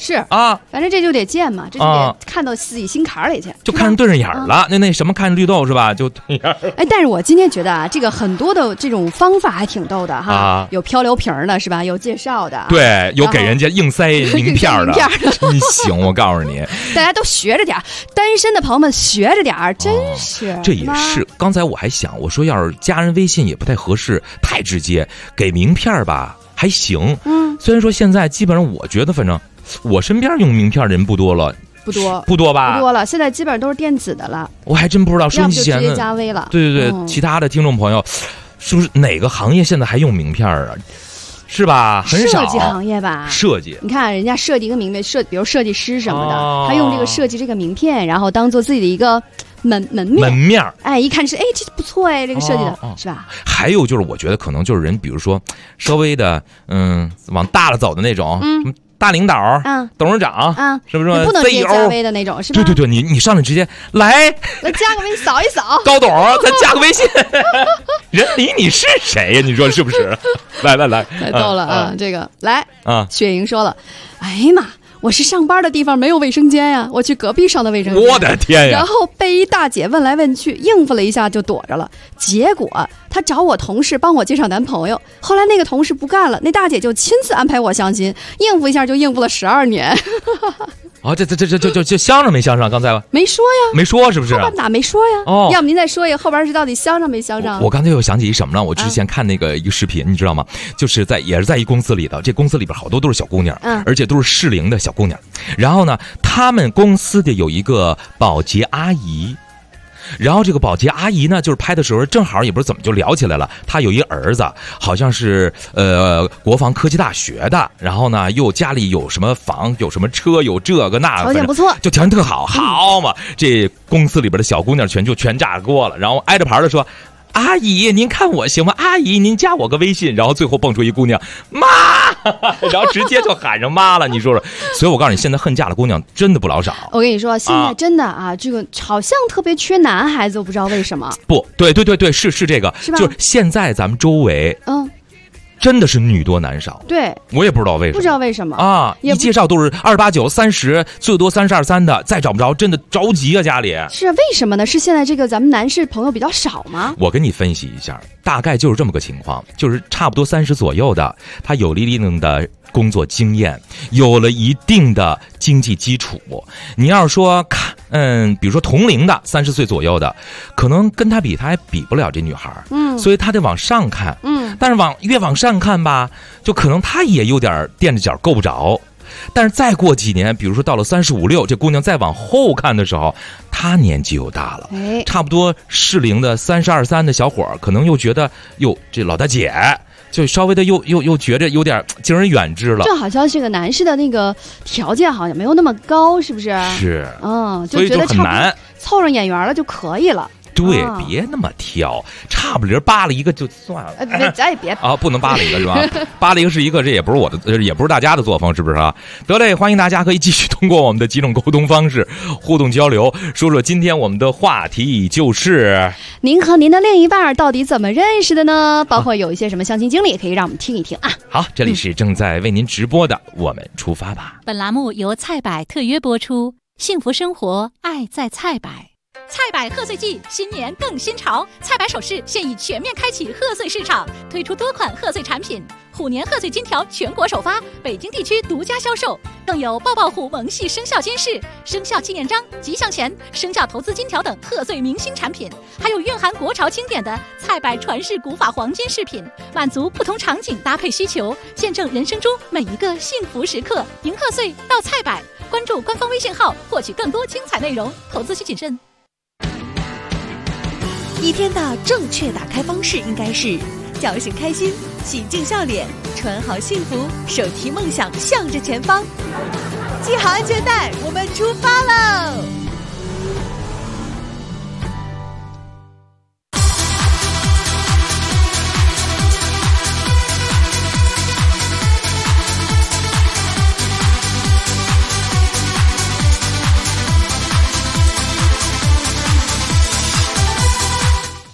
是啊，反正这就得见嘛，这就得看到自己心坎里去， 就看对上眼了。那什么看绿豆是吧？就对眼。 哎，但是我今天觉得啊，这个很多的这种方法还挺逗的哈，有漂流瓶的是吧？有介绍的， 对，有给人家硬塞名片的，真行！我告诉你， 大家都学着点，单身的朋友们学着点，真是。 这也是，刚才我还想，我说要是加人微信也不太合适，太直接，给名片吧还行。虽然说现在基本上，我觉得反正我身边用名片的人不多了。不多吧？ 不多了，现在基本上都是电子的了。 我还真不知道收音机前直接加微了。 对，其他的听众朋友，是不是哪个行业现在还用名片啊？是吧？很少。 设计行业吧。 设计， 你看人家设计一个名片，比如设计师什么的，他用这个设计这个名片，然后当做自己的一个门面。哎，一看是这不错哎，这个设计的是吧？ 还有就是，我觉得可能就是人，比如说稍微的往大了走的那种，大领导，董事长，是不是？ 你不能直接加微的那种，是吧？ 对，你上来直接来加个微扫一扫。 高董，咱加个微信。人理你是谁呀？你说是不是？来， 太逗了啊！这个来啊，雪莹说了，哎呀妈！我是上班的地方没有卫生间呀，我去隔壁上的卫生间。 我的天呀！ 然后被一大姐问来问去，应付了一下就躲着了。结果她找我同事帮我介绍男朋友，后来那个同事不干了，那大姐就亲自安排我相亲，应付一下就应付了12年。 这相上没相上？刚才没说呀， 没说是不是？ 后边哪没说呀？要不您再说一个后边是到底相上没相上？ 我刚才又想起一什么了？我之前看那个一个视频，你知道吗？就是也是在一公司里的，这公司里边好多都是小姑娘，而且都是适龄的小姑娘。然后呢，他们公司的有一个保洁阿姨。然后这个保洁阿姨呢，就是拍的时候正好也不知道怎么就聊起来了。她有一儿子，好像是国防科技大学的，然后呢又家里有什么房，有什么车，有这个那个， 条件不错， 就条件特好，好嘛。这公司里边的小姑娘全炸锅了，然后挨着牌的说：“阿姨，您看我行吗？阿姨，您加我个微信。”然后最后蹦出一姑娘，妈，然后直接就喊上妈了。你说说，所以我告诉你，现在恨嫁的姑娘真的不老少。 我跟你说，现在真的这个好像特别缺男孩子，我不知道为什么。 不对，是这个， 是吧？ 就是现在咱们周围，真的是女多男少。 对， 我也不知道为什么， 不知道为什么啊！一介绍都是28、9、30，最多32、3的，再找不着，真的着急啊！家里是为什么呢？是现在这个咱们男士朋友比较少吗？ 我跟你分析一下，大概就是这么个情况，就是差不多30左右的，他有一定的工作经验，有了一定的经济基础。你要是说比如说同龄的30岁左右的，可能跟他比，他还比不了这女孩，所以他得往上看，但是越往上看吧，就可能他也有点垫着脚够不着。但是再过几年，比如说到了35、6，这姑娘再往后看的时候，她年纪又大了，差不多适龄的32、3的小伙可能又觉得哟，这老大姐就稍微的又觉得有点敬而远之了。 就好像这个男士的那个条件好像没有那么高，是不是？ 是， 就觉得很难凑上眼缘了就可以了。 对，别那么挑，差不离扒了一个就算了。 咱也别不能扒了一个是吧？扒了一个是一个，这也不是我的，也不是大家的作风，是不是啊？得嘞，欢迎大家可以继续通过我们的几种沟通方式互动交流，说说今天我们的话题就是您和您的另一半到底怎么认识的呢？包括有一些什么相亲经历，可以让我们听一听啊。 好，这里是正在为您直播的，我们出发吧。 本栏目由菜百特约播出，幸福生活，爱在菜百。菜百贺岁季，新年更新潮！菜百首饰现已全面开启贺岁市场，推出多款贺岁产品。虎年贺岁金条全国首发，北京地区独家销售，更有抱抱虎萌系生肖金饰、生肖纪念章、吉祥钱、生肖投资金条等贺岁明星产品，还有蕴含国潮经典的菜百传世古法黄金饰品，满足不同场景搭配需求，见证人生中每一个幸福时刻。迎贺岁到菜百，关注官方微信号，获取更多精彩内容。投资需谨慎。 一天的正确打开方式应该是叫声开心，喜静笑脸，穿好幸福，手提梦想向着前方，系好安全带，我们出发喽！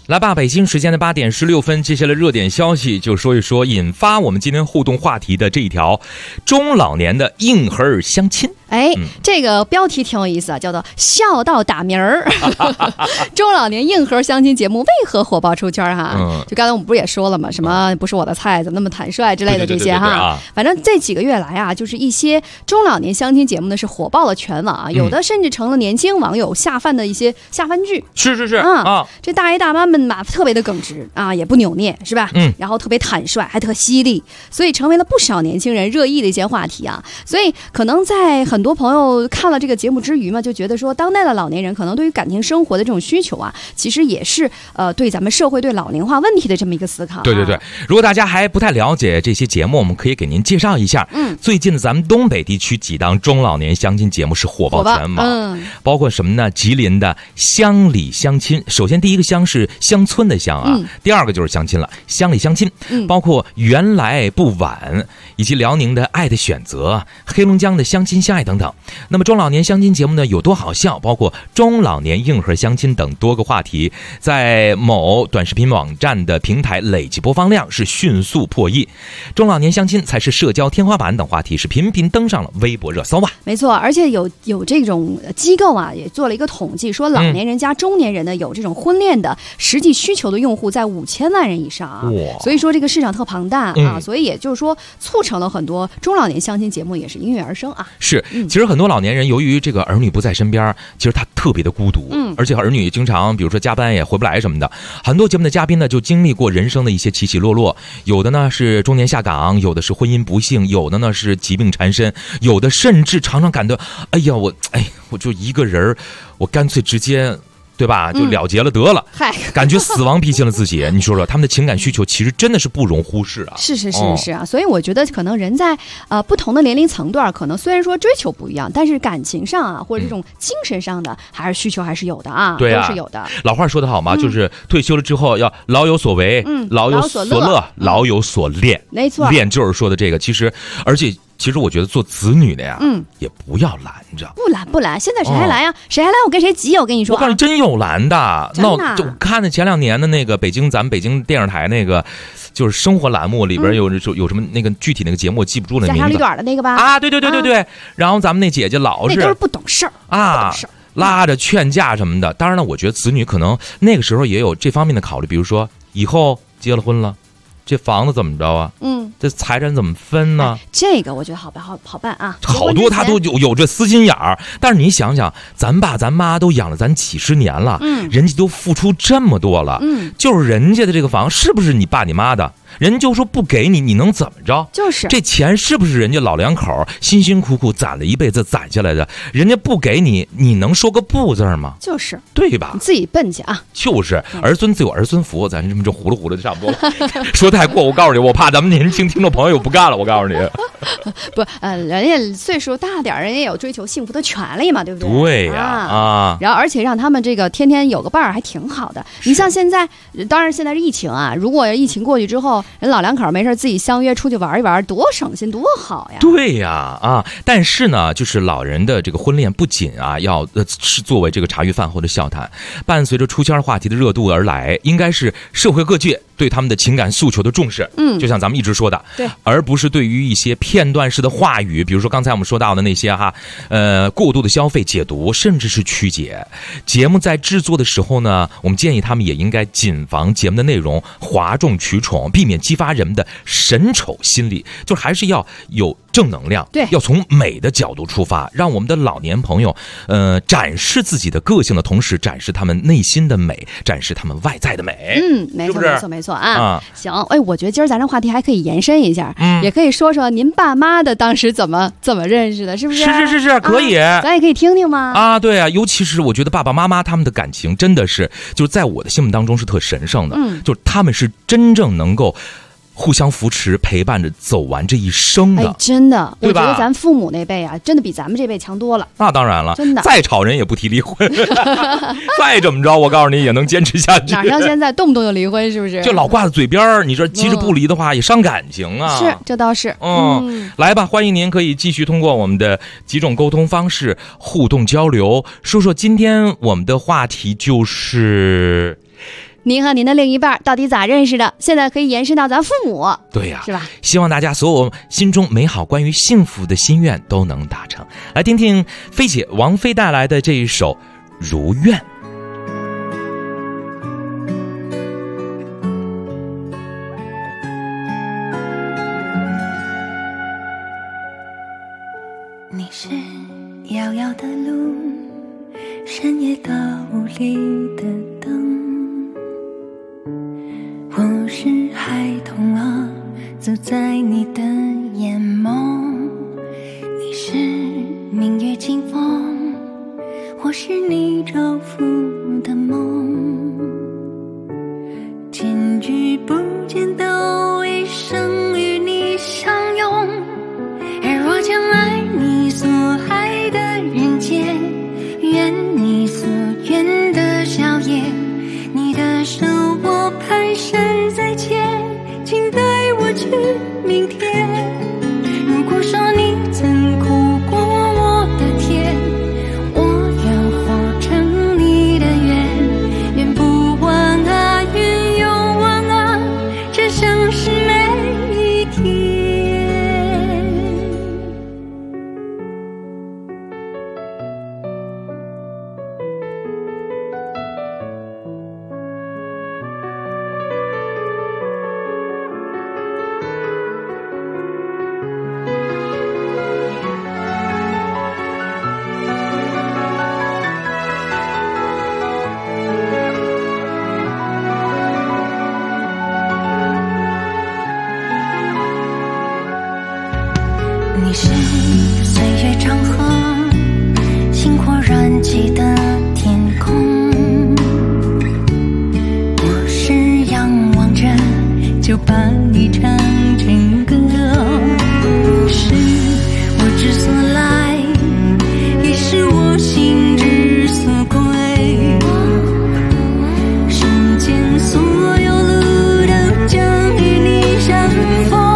来吧，北京时间的8点16分，接下来热点消息就说一说引发我们今天互动话题的这一条中老年的硬核相亲。 这个标题挺有意思啊，叫做笑到打鸣儿。中老年硬核相亲节目为何火爆出圈哈？就刚才我们不是也说了吗？什么不是我的菜，怎么那么坦率之类的这些哈。反正这几个月来啊，就是一些中老年相亲节目呢是火爆了全网啊，有的甚至成了年轻网友下饭的一些下饭剧。 是这大爷大妈们嘛特别的耿直啊，也不扭捏是吧？然后特别坦率，还特犀利，所以成为了不少年轻人热议的一些话题啊。所以可能在很多朋友看了这个节目之余嘛，就觉得说当代的老年人可能对于感情生活的这种需求啊，其实也是对咱们社会对老龄化问题的这么一个思考。 对，如果大家还不太了解这些节目，我们可以给您介绍一下。最近的咱们东北地区几档中老年相亲节目是火爆全网，包括什么呢？吉林的乡里相亲，首先第一个乡是乡村的乡啊，第二个就是相亲了，乡里相亲，包括原来不晚，以及辽宁的爱的选择，黑龙江的相亲相爱等等。那么中老年相亲节目呢有多好笑，包括中老年硬核相亲等多个话题，在某短视频网站的平台累计播放量是迅速破亿。中老年相亲才是社交天花板等话题是频频登上了微博热搜啊。 没错，而且有这种机构啊也做了一个统计，说老年人加中年人呢有这种婚恋的实际需求的用户在5000万人以上啊。所以说这个市场特庞大啊，所以也就是说促成了很多中老年相亲节目也是应运而生啊。 是，其实很多老年人由于这个儿女不在身边，其实他特别的孤独，而且儿女经常比如说加班也回不来什么的。很多节目的嘉宾呢就经历过人生的一些起起落落，有的呢是中年下岗，有的是婚姻不幸，有的呢是疾病缠身，有的甚至常常感到我就一个人，我干脆直接对吧？就了结了得了，感觉死亡逼近了自己。你说说，他们的情感需求其实真的是不容忽视啊！ 是啊，所以我觉得可能人在不同的年龄层段，可能虽然说追求不一样，但是感情上啊，或者这种精神上的还是需求还是有的啊， 对啊， 都是有的。 老话说得好嘛，就是退休了之后要老有所为，老有所乐，老有所恋。 没错， 恋就是说的这个。其实我觉得做子女的呀，也不要拦着， 不拦。现在谁还拦呀？谁还拦我跟谁急？我跟你说， 我告诉你，真有拦的。那我看的前2年的那个咱们北京电视台那个，就是生活栏目里边有什么那个具体那个节目，我记不住那名字。 家长里短的那个吧？ 啊，对。然后咱们那姐姐老是那都是不懂事儿啊，拉着劝架什么的。当然了，我觉得子女可能那个时候也有这方面的考虑，比如说以后结了婚了，这房子怎么着啊？这财产怎么分呢？ 这个我觉得好办啊， 好多他都有这私心眼儿。但是你想想，咱爸咱妈都养了咱几十年了，人家都付出这么多了，就是人家的这个房是不是你爸你妈的？人就说不给你，你能怎么着？ 就是这钱是不是人家老两口辛辛苦苦攒了一辈子攒下来的？人家不给你，你能说个不字吗？ 就是对吧？ 你自己奔去啊！ 就是儿孙自有儿孙福，咱这么糊噜就差不多了。说太过，我告诉你，我怕咱们年轻听众朋友不干了。我告诉你， 不，人家岁数大点，人家有追求幸福的权利嘛，对不对？ 对呀， 然后而且让他们这个天天有个伴儿还挺好的。你像现在，当然现在是疫情啊，如果疫情过去之后，人老两口没事自己相约出去玩一玩，多省心多好呀！ 对呀，但是呢，就是老人的这个婚恋不仅要是作为这个茶余饭后的笑谈，伴随着出圈话题的热度而来，应该是社会各界对他们的情感诉求的重视。就像咱们一直说的， 对， 而不是对于一些片段式的话语，比如说刚才我们说到的那些过度的消费解读，甚至是曲解。节目在制作的时候呢，我们建议他们也应该谨防节目的内容哗众取宠，避免激发人们的审丑心理，就还是要有正能量， 对， 要从美的角度出发，让我们的老年朋友展示自己的个性的同时，展示他们内心的美，展示他们外在的美。 没错啊。行，我觉得今儿咱这话题还可以延伸一下，也可以说说您爸妈的当时怎么认识的，是不是？ 是，可以， 咱也可以听听吗？ 啊，对啊，尤其是我觉得爸爸妈妈他们的感情真的是，就是在我的心目当中是特神圣的，就是他们是真正能够互相扶持陪伴着走完这一生的。 真的，我觉得咱父母那辈啊，真的比咱们这辈强多了。 那当然了， 真的， 再吵人也不提离婚，再怎么着，我告诉你也能坚持下去。 哪像现在动不动就离婚，是不是？ 就老挂在嘴边，你说即使不离的话，也伤感情啊。 是，这倒是。 来吧，欢迎您可以继续通过我们的几种沟通方式互动交流，说说今天我们的话题就是您和您的另一半到底咋认识的？现在可以延伸到咱父母。 对呀， 是吧？ 希望大家所有心中美好关于幸福的心愿都能达成。来听听菲姐王菲带来的这一首《如愿》。 你是遥遥的路，深夜到屋里的灯，我是孩童啊，走在你的眼眸。你是明月清风，我是你照拂的梦，见与不见都一生与你相拥。而我将爱你所爱的人间，愿你所愿的笑颜，你的手我蹒跚在牵，请带我去明天。如果说你曾苦过我的甜，我愿活成你的愿，愿不忘啊，愿永忘啊，这生是每一天。你是岁月长河，星火燃起的天空，我是仰望着就把你唱成歌。你是我之所来，也是我心之所归，世间所有路都将与你相逢。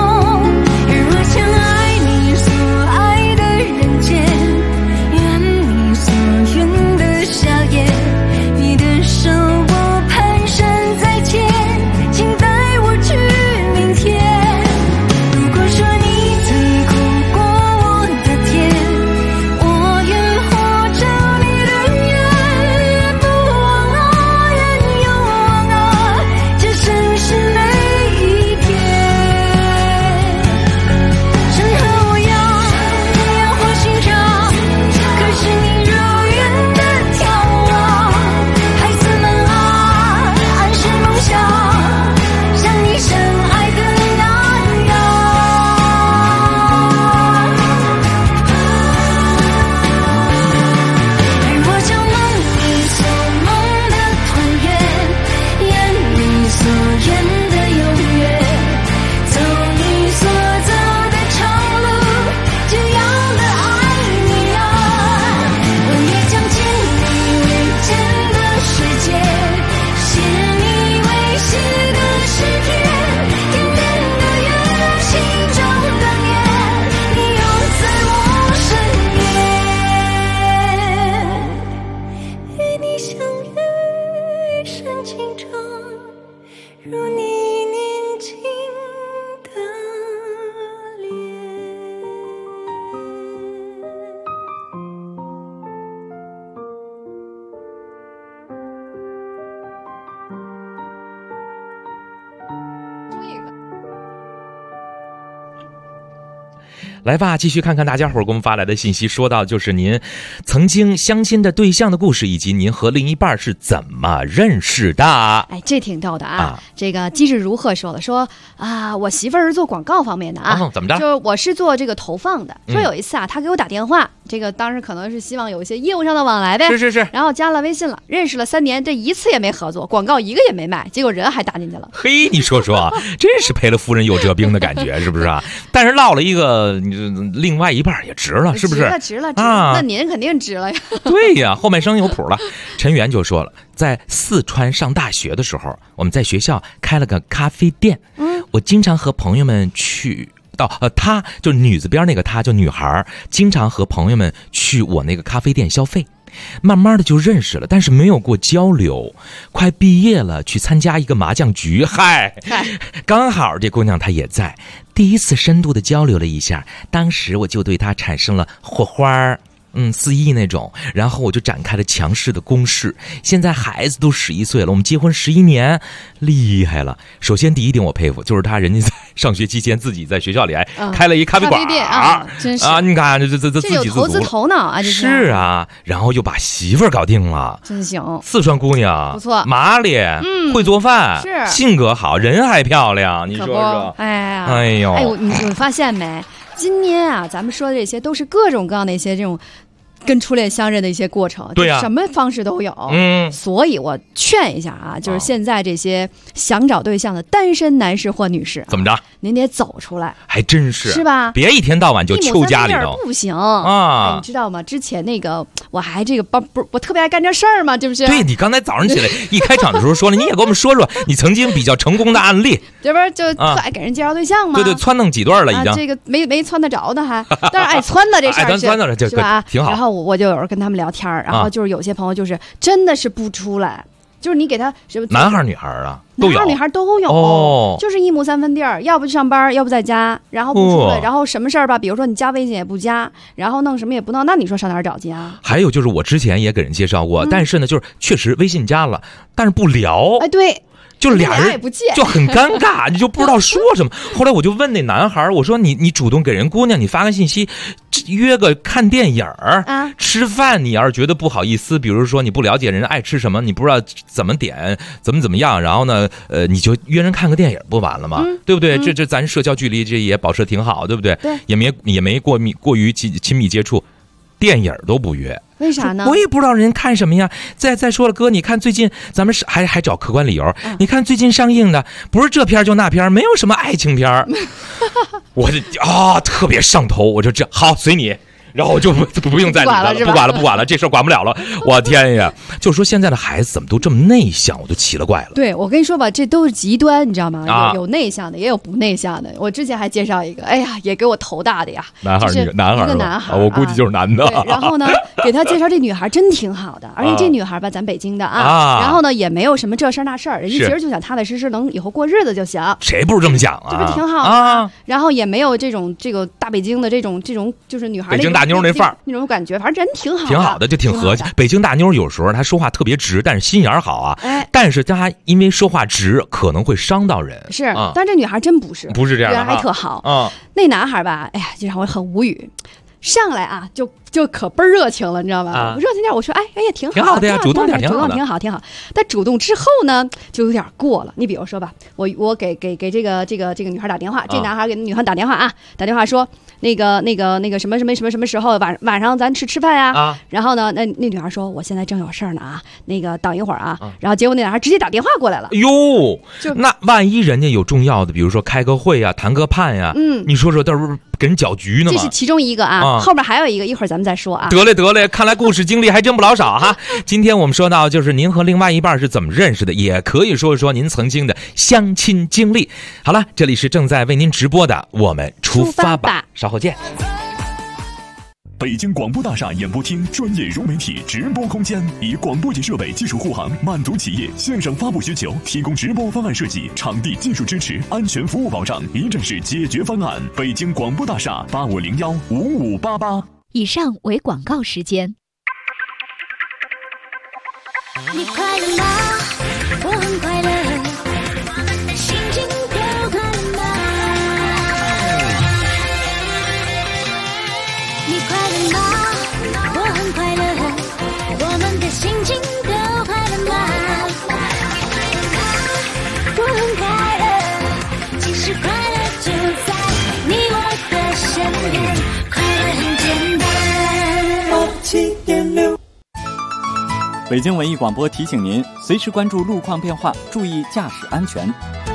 来吧，继续看看大家伙给我们发来的信息，说到就是您曾经相亲的对象的故事，以及您和另一半是怎么认识的。 哎，这挺逗的啊！这个机智如鹤说了，说啊，我媳妇儿是做广告方面的啊， 怎么着？ 就是我是做这个投放的。说有一次啊，他给我打电话，这个当时可能是希望有一些业务上的往来呗。 是。 然后加了微信了，认识了3年，这一次也没合作，广告一个也没卖，结果人还打进去了。 嘿，你说真是赔了夫人又折兵的感觉，是不是啊？但是落了一个。另外一半也值了，是不是？ 值了啊！那您肯定值了呀。 对呀，后半生有谱了。陈元就说了，在四川上大学的时候，我们在学校开了个咖啡店。我经常和朋友们去到她就女字边那个她就女孩，经常和朋友们去我那个咖啡店消费。 慢慢的就认识了，但是没有过交流。快毕业了，去参加一个麻将局，嗨，刚好这姑娘她也在，第一次深度的交流了一下，当时我就对她产生了火花。肆意那种，然后我就展开了强势的攻势。现在孩子都11岁了，我们结婚11年，厉害了。首先第一点我佩服，就是人家在上学期间自己在学校里开了一咖啡馆啊，真是啊！ 你看这自己有投资头脑啊， 是啊，然后又把媳妇儿搞定了， 真行。 四川姑娘， 不错， 麻脸，会做饭， 是性格好，人还漂亮，你说说？ 哎呦，你发现没？今天啊，咱们说的这些都是各种各样的一些这种跟初恋相认的一些过程， 对呀， 什么方式都有。所以我劝一下啊，就是现在这些想找对象的单身男士或女士， 怎么着？ 您得走出来， 还真是吧？ 别一天到晚就揪家里头， 不行啊！你知道吗？之前那个我还这个不是我特别爱干这事儿吗？这不是？ 对，你刚才早上起来一开场的时候说了，你也给我们说说你曾经比较成功的案例。 这不是就特爱给人介绍对象吗？ 对，撺弄几段了已经。 这个没撺得着呢，还但是爱撺的这事儿撺的是吧？ 挺好。 然后我就有人跟他们聊天，然后就是有些朋友就是真的是不出来。就是你给他男孩女孩啊，都有， 男孩女孩都有，就是一亩三分地儿，要不去上班，要不在家，然后不出来，然后什么事儿吧，比如说你加微信也不加，然后弄什么也不弄，那你说上哪儿找去啊？ 还有就是我之前也给人介绍过，但是呢，就是确实微信加了，但是不聊。 哎，对。 就俩人就很尴尬，你就不知道说什么。后来我就问那男孩，我说你主动给人姑娘，你发个信息，约个看电影吃饭，你要是觉得不好意思，比如说你不了解人爱吃什么，你不知道怎么点，怎么样，然后呢，你就约人看个电影不完了吗？对不对？这咱社交距离这也保持挺好，对不对？ 对， 也没过于亲密接触，电影都不约。 为啥呢？ 我也不知道人看什么呀。再说了，哥，你看最近咱们还找客观理由。你看最近上映的不是这片就那片，没有什么爱情片。我特别上头，我就这好随你。然后我就不用再理他了，不管了，这事儿管不了了。我天呀！就是说现在的孩子怎么都这么内向，我都奇了怪了。 对，我跟你说吧，这都是极端，你知道吗？有内向的，也有不内向的。我之前还介绍一个，哎呀，也给我头大的呀， 男孩， 一个男孩， 我估计就是男的。 对，然后呢，给他介绍这女孩真挺好的，而且这女孩吧，咱北京的然后呢，也没有什么这事儿那事儿，人家其实就想踏踏实实能以后过日子就行。 谁不是这么想啊？ 这不挺好啊？然后也没有这个大北京的这种就是女孩北京大妞那范儿。 那种感觉，反正人挺好的，就挺和气。北京大妞有时候她说话特别直，但是心眼好啊。但是她因为说话直，可能会伤到人。 是，但这女孩真不是这样的， 还特好。那男孩吧，哎呀，就让我很无语。上来啊，就可倍儿热情了，你知道吧？热情点，我说，哎呀，挺好的呀，主动点， 挺好。但主动之后呢，就有点过了。你比如说吧，我给这个女孩打电话，这男孩给女孩打电话打电话说那个什么时候晚上咱吃饭呀？然后呢，那女孩说我现在正有事儿呢那个等一会儿然后结果那男孩直接打电话过来了。 哟，那万一人家有重要的，比如说开个会呀，谈个判呀，你说到时候给人搅局呢吗？ 这是其中一个后边还有一个，一会儿咱们再说得嘞，看来故事经历还真不老少哈。今天我们说到就是您和另外一半是怎么认识的，也可以说一说您曾经的相亲经历。好了，这里是正在为您直播的我们出发吧，稍后见。 北京广播大厦演播厅专业融媒体直播空间，以广播级设备技术护航，满足企业线上发布需求，提供直播方案设计、场地技术支持、安全服务保障，一站式解决方案。北京广播大厦85015588。 以上为广告时间。 你快乐吗？我很快乐，我们的心情都快乐吗？你快乐吗？我很快乐，我们的心情都快乐吗？我很快乐，其实快乐就在你我的身边，快乐很简单。7.6 北京文艺广播提醒您，随时关注路况变化，注意驾驶安全。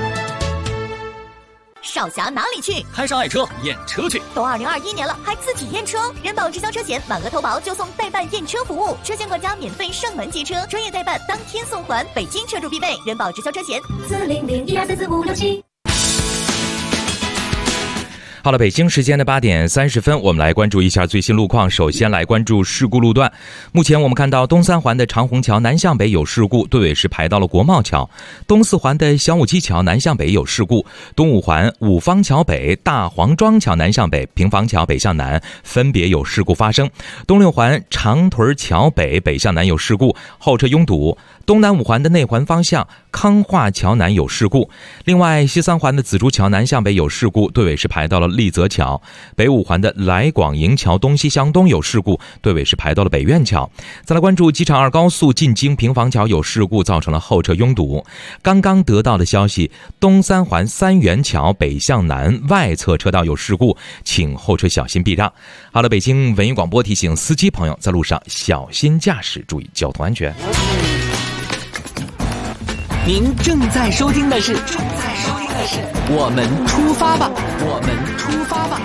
少侠哪里去？ 开上爱车验车去。 都2021年了，还自己验车？人保直销车险满额投保就送代办验车服务，车险管家免费上门接车，专业代办当天送还，北京车主必备。人保直销车险40012344567。 好了，北京时间的8点30分，我们来关注一下最新路况。首先来关注事故路段。目前我们看到东三环的长虹桥南向北有事故，队尾是排到了国贸桥；东四环的小武基桥南向北有事故，东五环五方桥北、大黄庄桥南向北、平房桥北向南分别有事故发生；东六环长屯桥北北向南有事故，后车拥堵；东南五环的内环方向康化桥南有事故。另外，西三环的紫竹桥南向北有事故，队尾是排到了丽泽桥；北五环的来广营桥东西向东有事故，队尾是排到了北苑桥。再来关注机场2高速进京平房桥有事故，造成了后车拥堵。刚刚得到的消息，东三环三元桥北向南外侧车道有事故，请后车小心避让。好了，北京文艺广播提醒司机朋友在路上小心驾驶，注意交通安全。 您正在收听的是我们出发吧，我们出发吧。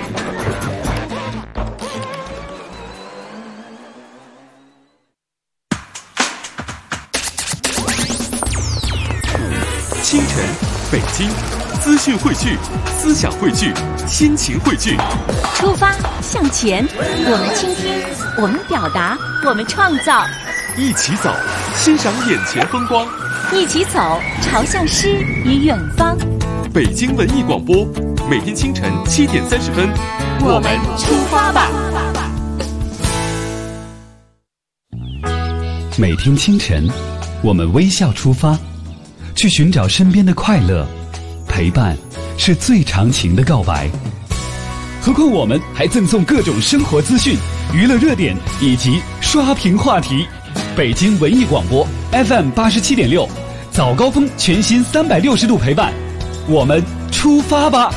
清晨，北京，资讯汇聚，思想汇聚，心情汇聚。 出发向前，我们倾听，我们表达，我们创造。 一起走，欣赏眼前风光。 一起走，朝向诗与远方。 北京文艺广播，每天清晨7点30分， 我们出发吧。 每天清晨，我们微笑出发，去寻找身边的快乐。陪伴是最长情的告白。何况我们还赠送各种生活资讯、娱乐热点以及刷屏话题。北京文艺广播 FM 87.6，早高峰全新360度陪伴，我们出发吧。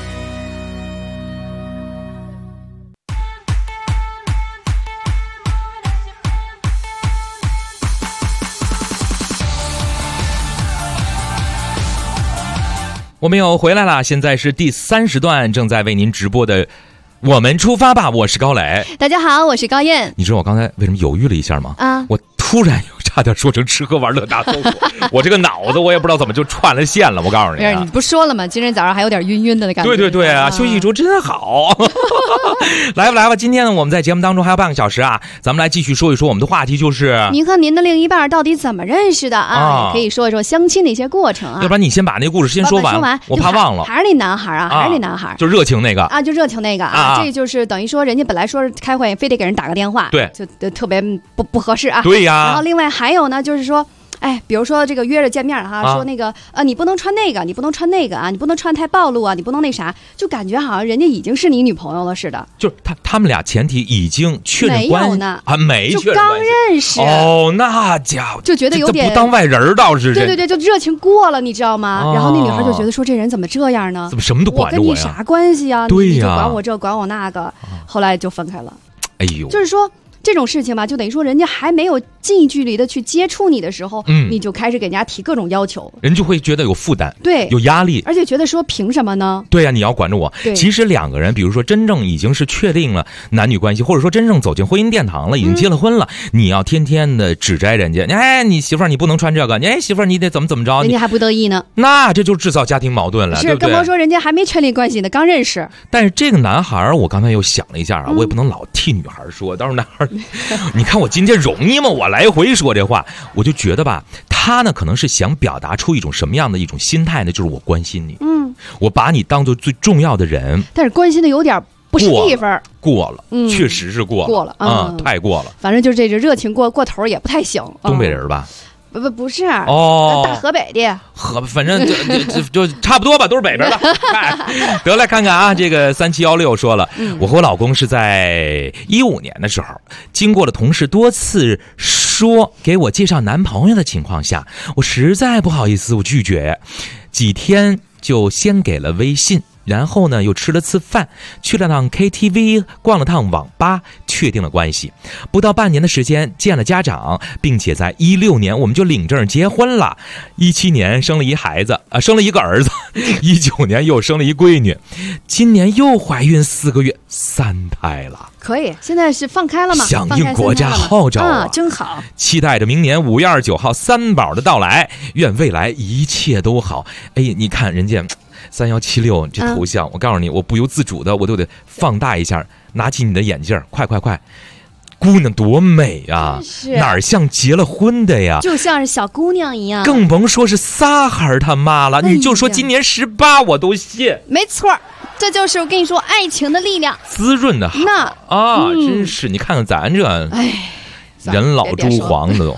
我们又回来了，现在是第30段，正在为您直播的我们出发吧，我是高磊。 大家好，我是高燕。 你知道我刚才为什么犹豫了一下吗？我突然差点说成吃喝玩乐大搜索，我这个脑子我也不知道怎么就串了线了。我告诉你， 你不说了吗？今天早上还有点晕晕的感觉。 对啊，休息一周真好。来吧，今天呢，我们在节目当中还有半个小时啊，咱们来继续说一说我们的话题，就是您和您的另一半到底怎么认识的啊？也可以说一说相亲的一些过程啊。 要不然你先把那个故事先说完，我怕忘了。 还是那男孩啊，还是那男孩， 就热情那个啊，就热情那个啊，这就是等于说人家本来说是开会，非得给人打个电话， 对， 就特别不合适啊。 对呀。 然后另外还有呢，就是说。比如说这个约着见面哈，说那个你不能穿那个，你不能穿那个啊，你不能穿太暴露啊，你不能那啥，就感觉好像人家已经是你女朋友了似的。 就是他们俩前提已经确认关系， 没有呢啊，没确认关系，就刚认识哦，那家伙就觉得有点不当外人倒是。 对，就热情过了，你知道吗？然后那女孩就觉得说这人怎么这样呢？ 怎么什么都管着我呀？我跟你啥关系啊？ 对呀， 你就管我这管我那个，后来就分开了。 哎呦， 就是说。这种事情吧，就等于说人家还没有近距离的去接触你的时候，你就开始给人家提各种要求， 人就会觉得有负担， 对， 有压力， 而且觉得说凭什么呢？ 对呀，你要管着我。其实两个人，比如说真正已经是确定了男女关系，或者说真正走进婚姻殿堂了，已经结了婚了，你要天天的指摘人家，你媳妇儿你不能穿这个，媳妇儿你得怎么着， 人家还不得意呢， 那这就制造家庭矛盾了， 是，更甭说人家还没确立关系呢，刚认识。 但是这个男孩，我刚才又想了一下啊，我也不能老替女孩说，到时候男孩，你看我今天容易吗？我来回说这话，我就觉得吧，他呢可能是想表达出一种什么样的一种心态呢？就是我关心你，我把你当做最重要的人， 但是关心的有点不是地方， 过了，确实是过了，太过了。 反正就这热情过头也不太行。 东北人吧？ 不是哦，大河北的， 反正就差不多吧，都是北边的。得来看看啊，这个3716说了，我和我老公是在15年的时候，经过了同事多次说给我介绍男朋友的情况下，我实在不好意思，我拒绝，几天就先给了微信。然后呢，又吃了次饭，去了趟 KTV， 逛了趟网吧，确定了关系。不到半年的时间，见了家长，并且在16年我们就领证结婚了。17年生了一孩子，生了一个儿子。19年又生了一闺女，今年又怀孕4个月，3胎了。 可以，现在是放开了吗？ 响应国家号召啊，真好！ 期待着明年5月29号3宝的到来，愿未来一切都好。哎，你看人家。 3176这头像，我告诉你，我不由自主的我都得放大一下，拿起你的眼镜，快！姑娘多美啊，哪儿像结了婚的呀？ 就像是小姑娘一样。 更甭说是仨孩儿他妈了，你就说今年18我都信。 没错，这就是我跟你说爱情的力量， 滋润的好。那真是你看看咱这，人老珠黄的都。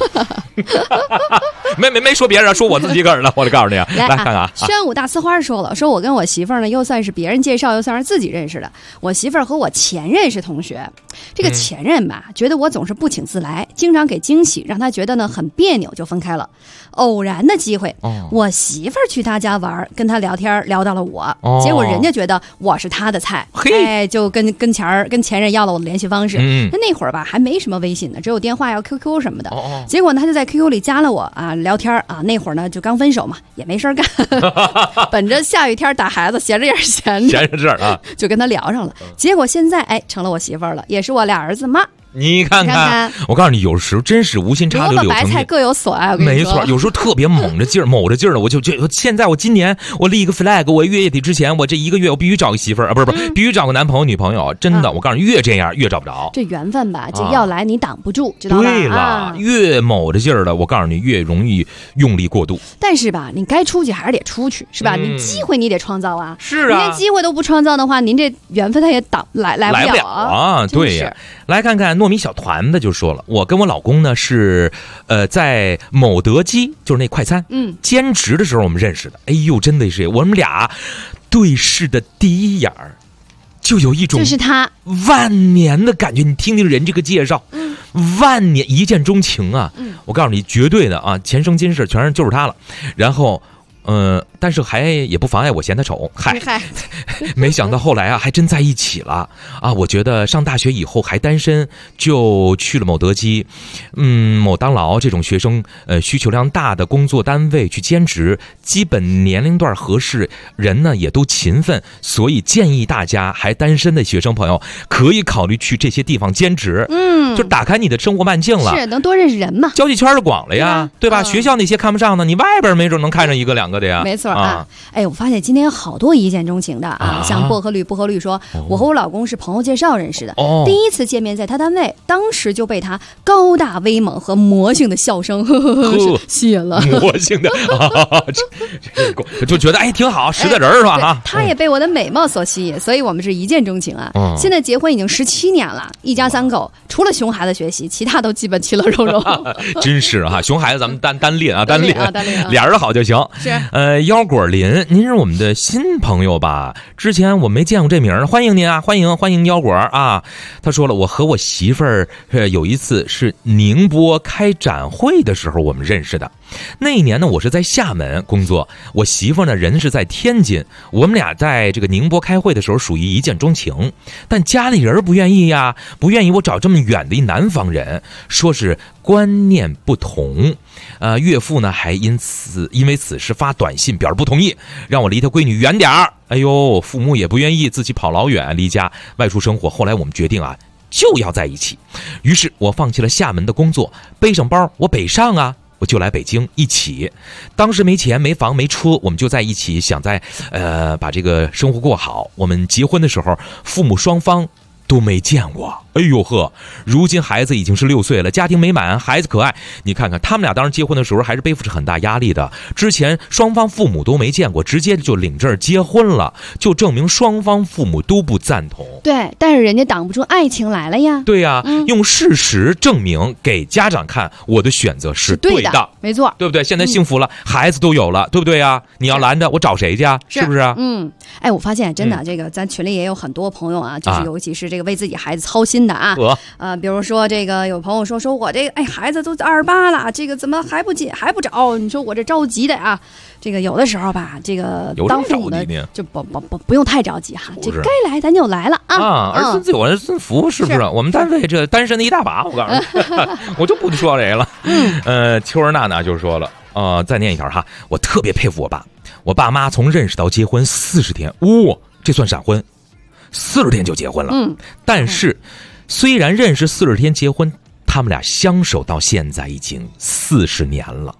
没说别人，说我自己个儿了。我得告诉你啊，来看看啊。 宣武大呲花说了，说我跟我媳妇儿呢，又算是别人介绍，又算是自己认识的。我媳妇儿和我前任是同学，这个前任吧，觉得我总是不请自来，经常给惊喜，让他觉得呢很别扭，就分开了。偶然的机会，我媳妇儿去他家玩，跟他聊天聊到了我，结果人家觉得我是他的菜，就跟前任要了我的联系方式。那会儿吧还没什么微信呢，只有电话要 QQ 什么的。结果呢他就在 QQ 里加了我啊，聊天啊。那会儿呢就刚分手嘛，也没事干，本着下雨天打孩子闲着也是闲着这儿啊， 就跟他聊上了。结果现在成了我媳妇儿了，也是我俩儿子妈。 你看看，我告诉你，有时候真是无心插柳柳成荫， 白菜各有所爱。 没错，有时候特别猛着劲儿，我就现在我今年我立一个 flag， 我月底之前我这1个月我必须找个媳妇儿啊，不是，必须找个男朋友女朋友，真的，我告诉你，越这样越找不着。 这缘分吧，这要来你挡不住，知道吧？ 对了，越猛着劲儿的，我告诉你，越容易用力过度。 但是吧，你该出去还是得出去，是吧？你机会你得创造啊。 是啊， 连机会都不创造的话，您这缘分它也来不了啊。对呀，来看看糯米小团的就说了，我跟我老公呢是在某德基，就是那快餐，兼职的时候我们认识的。哎呦，真的是我们俩对视的第一眼儿，就有一种就是他万年的感觉。你听听人这个介绍，万年一见钟情啊！我告诉你，绝对的啊，前生今世全是就是他了。然后。但是还也不妨碍我嫌他丑，没想到后来啊，还真在一起了啊！我觉得上大学以后还单身，就去了某德基，某当劳这种学生需求量大的工作单位去兼职，基本年龄段合适，人呢也都勤奋，所以建议大家还单身的学生朋友可以考虑去这些地方兼职，就打开你的生活半径了， 是能多认识人嘛， 交际圈就广了呀，对吧？学校那些看不上的，你外边没准能看上1个2个的呀， 没错啊。哎，我发现今天有好多一见钟情的啊，像薄荷绿说，我和我老公是朋友介绍认识的，第一次见面在他单位，当时就被他高大威猛和魔性的笑声吸引了， 魔性的就觉得哎挺好，识个人是吧？ 他也被我的美貌所吸引，所以我们是一见钟情啊。现在结婚已经17年了，一家3口，除了熊孩子学习，其他都基本其乐融融。 真是啊，熊孩子咱们单练啊，单练，俩人好就行。 是腰果林，您是我们的新朋友吧？之前我没见过这名，欢迎您啊，欢迎腰果啊。他说了，我和我媳妇儿有一次是宁波开展会的时候我们认识的。那一年呢，我是在厦门工作，我媳妇呢人是在天津，我们俩在这个宁波开会的时候属于一见钟情，但家里人不愿意呀，不愿意我找这么远的一南方人，说是观念不同。岳父呢还因为此事发短信表示不同意，让我离他闺女远点儿。哎呦，父母也不愿意自己跑老远离家外出生活。后来我们决定啊，就要在一起。于是我放弃了厦门的工作，背上包我北上啊，我就来北京一起。当时没钱没房没车，我们就在一起，想在把这个生活过好。我们结婚的时候，父母双方都没见过。哎呦呵，如今孩子已经是6岁了，家庭美满，孩子可爱。你看看他们俩当时结婚的时候还是背负着很大压力的，之前双方父母都没见过，直接就领证结婚了，就证明双方父母都不赞同。 对，但是人家挡不住爱情来了呀。 对呀，用事实证明给家长看，我的选择是对的， 没错， 对不对？现在幸福了，孩子都有了，对不对呀？你要拦着我找谁去啊？是不是啊？ 哎，我发现真的，这个咱群里也有很多朋友啊，就是尤其是这个为自己孩子操心的啊。比如说这个有朋友说我这个孩子都28了，这个怎么还不找？你说我这着急的啊。这个有的时候吧，这个当父母的就不用太着急哈，这该来咱就来了啊。 儿孙自有儿孙福，是不是？我们单位这单身的一大把，我告诉你，我就不说谁了。秋儿娜娜就说了，再念一条哈，我特别佩服我爸妈从认识到结婚40天，这算闪婚，40天就结婚了。但是虽然认识40天结婚，他们俩相守到现在已经40年了。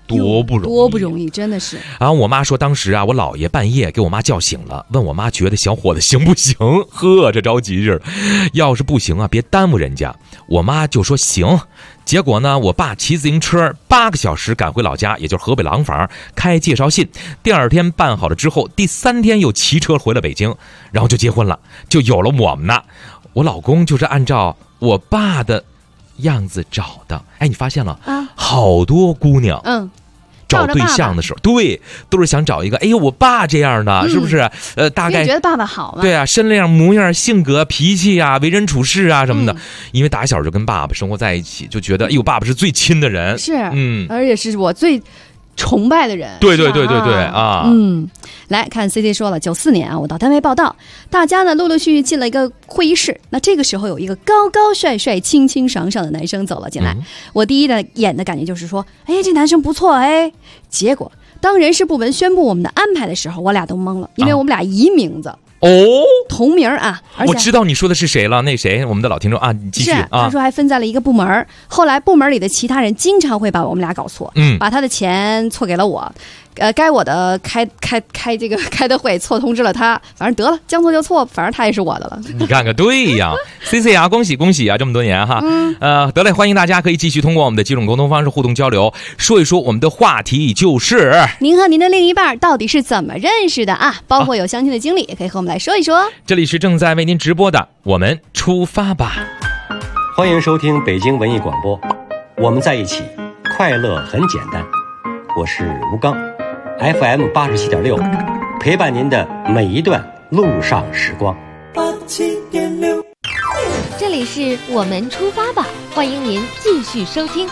多不容易， 多不容易，真的是。 然后我妈说，当时啊，我姥爷半夜给我妈叫醒了，问我妈觉得小伙子行不行？呵，这着急着，要是不行啊，别耽误人家。我妈就说行。结果呢，我爸骑自行车8个小时赶回老家，也就是河北廊坊，开介绍信。第2天办好了之后，第3天又骑车回了北京，然后就结婚了，就有了我们呢。我老公就是按照我爸的样子找的。哎，你发现了啊？好多姑娘，找对象的时候，对，都是想找一个，哎呦，我爸这样的，是不是？大概觉得爸爸好吗？ 对啊，身量、模样、性格、脾气啊，为人处事啊什么的。因为打小就跟爸爸生活在一起，就觉得，哎呦，爸爸是最亲的人， 是，而且是我最崇拜的人。 对啊。 来看 CC 说了，94年啊，我到单位报道，大家呢陆陆续续进了一个会议室。那这个时候有一个高高帅帅、清清爽爽的男生走了进来。我第一眼的感觉就是说，哎，这男生不错哎。结果当人事部门宣布我们的安排的时候，我俩都懵了，因为我们俩一名字。同名啊！ 我知道你说的是谁了，那谁，我们的老听众啊，你继续啊。 他说还分在了一个部门，后来部门里的其他人经常会把我们俩搞错，把他的钱错给了我，该我的开的会错通知了他，反正得了，将错就错，反正他也是我的了。 你看看，对呀，CC 啊，恭喜啊，这么多年哈，得嘞，欢迎大家可以继续通过我们的几种沟通方式互动交流，说一说我们的话题就是您和您的另一半到底是怎么认识的啊？包括有相亲的经历，也可以和我们来说一说。 这里是正在为您直播的，我们出发吧！ 欢迎收听北京文艺广播，我们在一起，快乐很简单。我是吴刚 ，FM 87.6，陪伴您的每一段路上时光。 87.6， 这里是我们出发吧，欢迎您继续收听。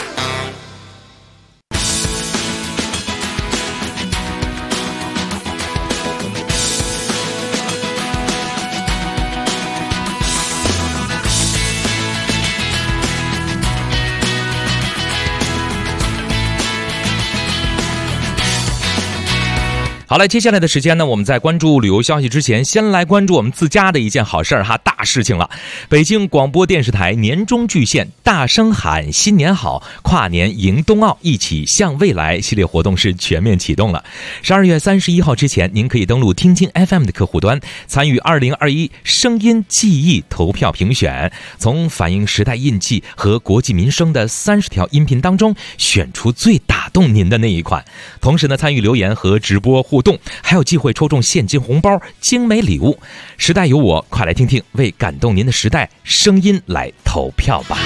好了，接下来的时间呢，我们在关注旅游消息之前，先来关注我们自家的一件好事儿哈，大事情了！北京广播电视台年终巨献大声喊新年好，跨年迎冬奥，一起向未来系列活动是全面启动了。12月31号之前，您可以登录听经 FM 的客户端，参与2021声音记忆投票评选，从反映时代印记和国计民生的30条音频当中选出最打动您的那一款。同时呢，参与留言和直播互动，还有机会抽中现金红包、精美礼物。时代有我，快来听听，为感动您的时代声音来投票吧！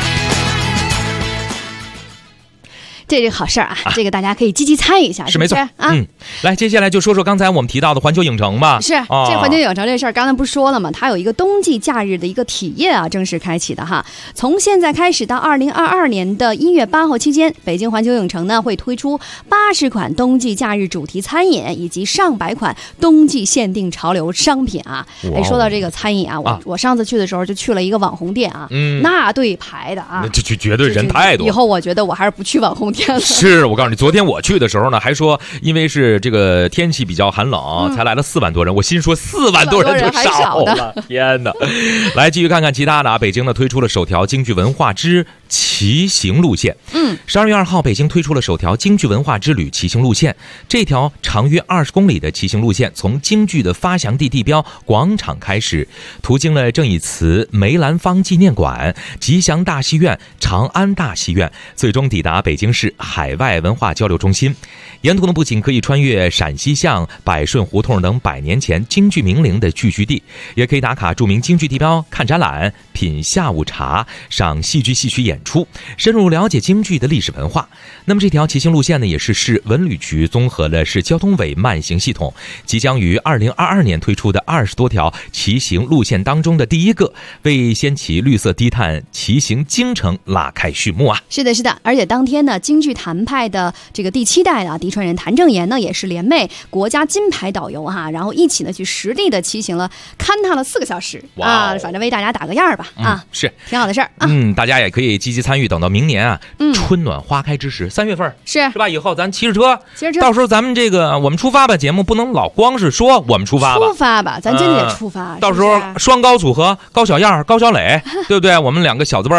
这是好事儿啊，这个大家可以积极参与一下， 是没错啊。来，接下来就说说刚才我们提到的环球影城吧。 是，这环球影城这事儿，刚才不是说了吗？它有一个冬季假日的一个体验啊，正式开启的哈。从现在开始到2022年的1月8号期间，北京环球影城呢会推出80款冬季假日主题餐饮以及上百款冬季限定潮流商品啊。哎，说到这个餐饮啊，我上次去的时候就去了一个网红店啊，那队排的啊， 这绝对人太多。 以后我觉得我还是不去网红店。 是，我告诉你，昨天我去的时候呢，还说因为是这个天气比较寒冷，才来了4万多人。我心说4万多人就少了，天哪！来继续看看其他的啊，北京呢推出了首条京剧文化之骑行路线。12月2号，北京推出了首条京剧文化之旅骑行路线。这条长约20公里的骑行路线，从京剧的发祥地地标广场开始，途经了正义祠、梅兰芳纪念馆、吉祥大戏院、长安大戏院，最终抵达北京市海外文化交流中心。沿途呢，不仅可以穿越陕西巷、百顺胡同等100年前京剧名伶的聚居地，也可以打卡著名京剧地标，看展览、品下午茶、赏戏剧戏曲演出，深入了解京剧的历史文化。那么这条骑行路线呢，也是市文旅局综合了市交通委慢行系统，即将于2022年推出的20多条骑行路线当中的第一个，为掀起绿色低碳骑行京城拉开序幕啊！ 是的，而且当天呢，京剧谭派的这个第7代的嫡传人谭正岩呢，也是联袂国家金牌导游哈，然后一起呢去实地的骑行了，勘探了4个小时啊，反正为大家打个样吧啊， 是挺好的事儿啊。 大家也可以积极参与，等到明年啊，春暖花开之时，3月份是吧？以后咱骑着车，到时候咱们这个我们出发吧节目不能老光是说我们出发吧， 咱真的得出发。 到时候双高组合，高小样、高小磊，对不对？我们2个小字辈的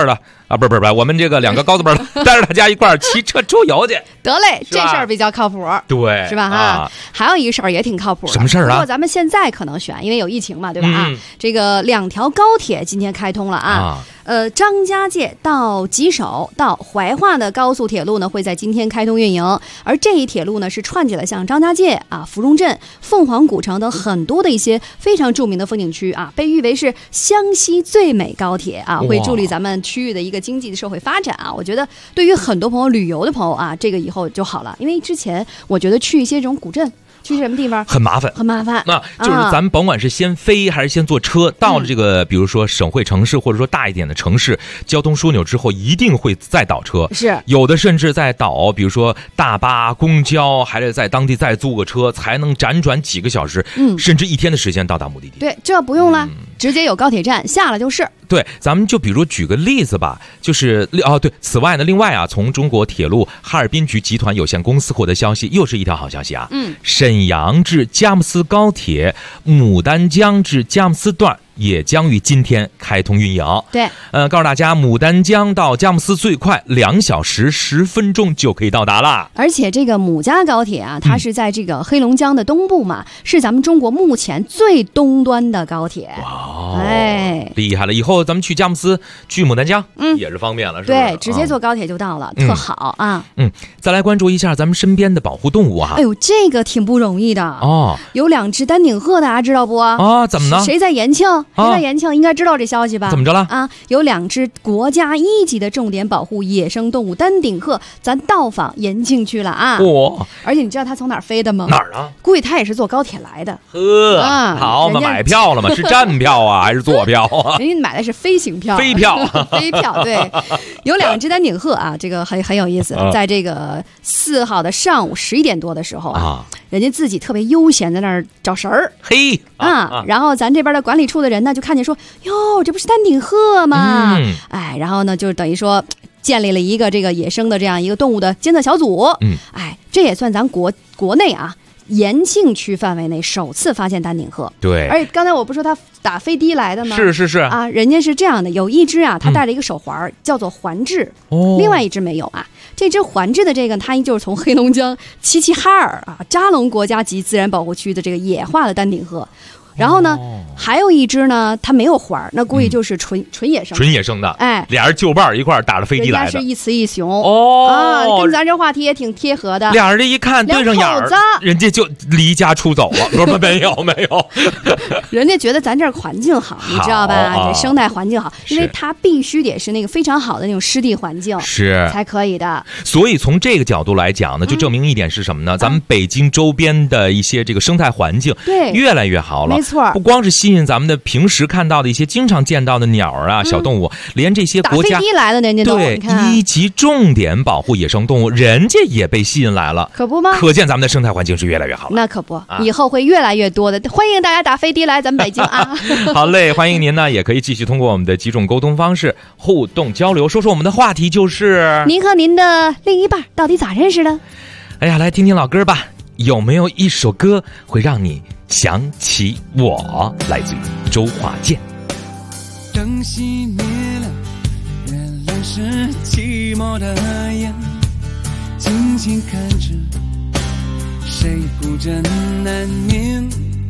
啊，不是，我们这个2个高字辈带着大家一块儿骑车出游去。 得嘞，这事儿比较靠谱， 对， 是吧？哈，还有一个事儿也挺靠谱。 什么事儿啊？ 不过咱们现在可能选，因为有疫情嘛，对吧？这个2条高铁今天开通了啊。张家界到吉首到怀化的高速铁路呢，会在今天开通运营。而这一铁路呢，是串起了像张家界啊、芙蓉镇、凤凰古城等很多的一些非常著名的风景区啊，被誉为是湘西最美高铁啊，会助力咱们区域的一个经济的社会发展啊。我觉得对于很多朋友旅游的朋友啊，这个以后就好了，因为之前我觉得去一些这种古镇。去什么地方很麻烦， 那就是咱们甭管是先飞还是先坐车，到了这个比如说省会城市或者说大一点的城市，交通枢纽之后一定会再倒车， 是有的甚至再倒，比如说大巴、公交，还得在当地再租个车，才能辗转几个小时，甚至1天的时间到达目的地。 对，这不用了，直接有高铁站下了就是。 对，咱们就比如举个例子吧，就是对，此外呢，另外啊，从中国铁路哈尔滨局集团有限公司获得消息，又是一条好消息啊。沈阳至佳木斯高铁牡丹江至佳木斯段也将于今天开通运营。 对， 告诉大家，牡丹江到佳木斯最快2小时10分钟就可以到达了。 而且这个牡嘉高铁啊，它是在这个黑龙江的东部嘛，是咱们中国目前最东端的高铁。 哇，哎，厉害了！以后咱们去佳木斯、去牡丹江，也是方便了，是吧？ 对，直接坐高铁就到了，特好啊。 再来关注一下咱们身边的保护动物啊。 哎呦，这个挺不容易的哦。有2只丹顶鹤，大家知道不？ 啊，怎么呢？ 谁在延庆？谁在延庆应该知道这消息吧？ 怎么着了？ 啊，有2只国家1级的重点保护野生动物丹顶鹤，咱到访延庆去了啊！而且你知道它从哪儿飞的吗？ 哪儿啊？ 估计它也是坐高铁来的。 好嘛，买票了吗？是站票啊，还是坐票啊？ 人家买的是飞行票。飞票，飞票。对，有2只丹顶鹤啊，这个很有意思。在这个4号的上午11点多的时候啊，人家自己特别悠闲在那儿找食儿。 嘿啊，然后咱这边的管理处的人呢，就看见说，哟，这不是丹顶鹤吗？哎，然后呢，就等于说建立了一个这个野生的这样一个动物的监测小组。哎，这也算咱国内啊延庆区范围内首次发现丹顶鹤。 对， 而且刚才我不是说它打飞的来的吗？ 是啊，人家是这样的，有一只啊，它带了一个手环，叫做环雉，另外一只没有啊。这只环雉的这个，它就是从黑龙江齐齐哈尔啊扎龙国家级自然保护区的这个野化的丹顶鹤。然后呢，还有一只呢，它没有环，那估计就是纯野生的。 哎， 俩人就伴一块打着飞机来的， 人家是一雌一雄哦， 跟咱这话题也挺贴合的。 俩人一看对上眼儿，人家就离家出走了。不是没有， 人家觉得咱这儿环境好，你知道吧？这生态环境好，因为它必须得是那个非常好的那种湿地环境是才可以的。 所以从这个角度来讲呢，就证明一点是什么呢？咱们北京周边的一些这个生态环境对越来越好了。 没错， 不光是吸引咱们的平时看到的一些经常见到的鸟啊、小动物，连这些国家打飞的来的人家都对1级重点保护野生动物，人家也被吸引来了， 可不吗？ 可见咱们的生态环境是越来越好了。 那可不，以后会越来越多的。欢迎大家打飞的来咱们北京啊！ 好嘞，欢迎您呢，也可以继续通过我们的几种沟通方式互动交流，说说我们的话题就是您和您的另一半到底咋认识的？ 哎呀，来听听老歌吧。有没有一首歌会让你想起我？来自于周华健。 灯熄灭了，原来是寂寞的眼，静静看着谁孤枕难眠，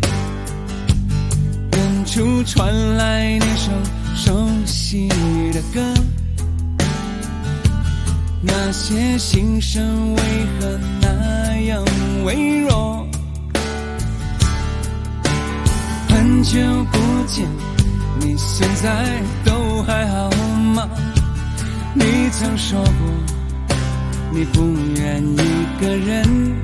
远处传来那首熟悉的歌，那些心声为何那样微弱？很久不见，你现在都还好吗？你曾说过你不愿一个人，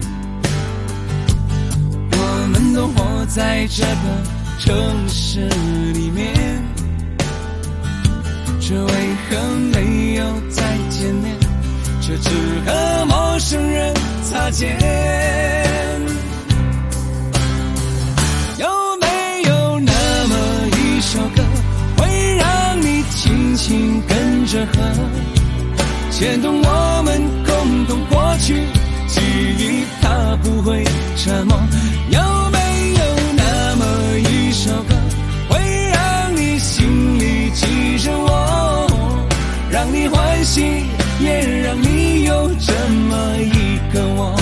我们都活在这个城市里面，却为何没有再见面，却只和陌生人擦肩？有没有那么一首歌，会让你轻轻跟着和，牵动我们共同过去记忆，它不会沉默？有没有那么一首歌，会让你心里记着我，让你欢喜，也让你有这么一个我。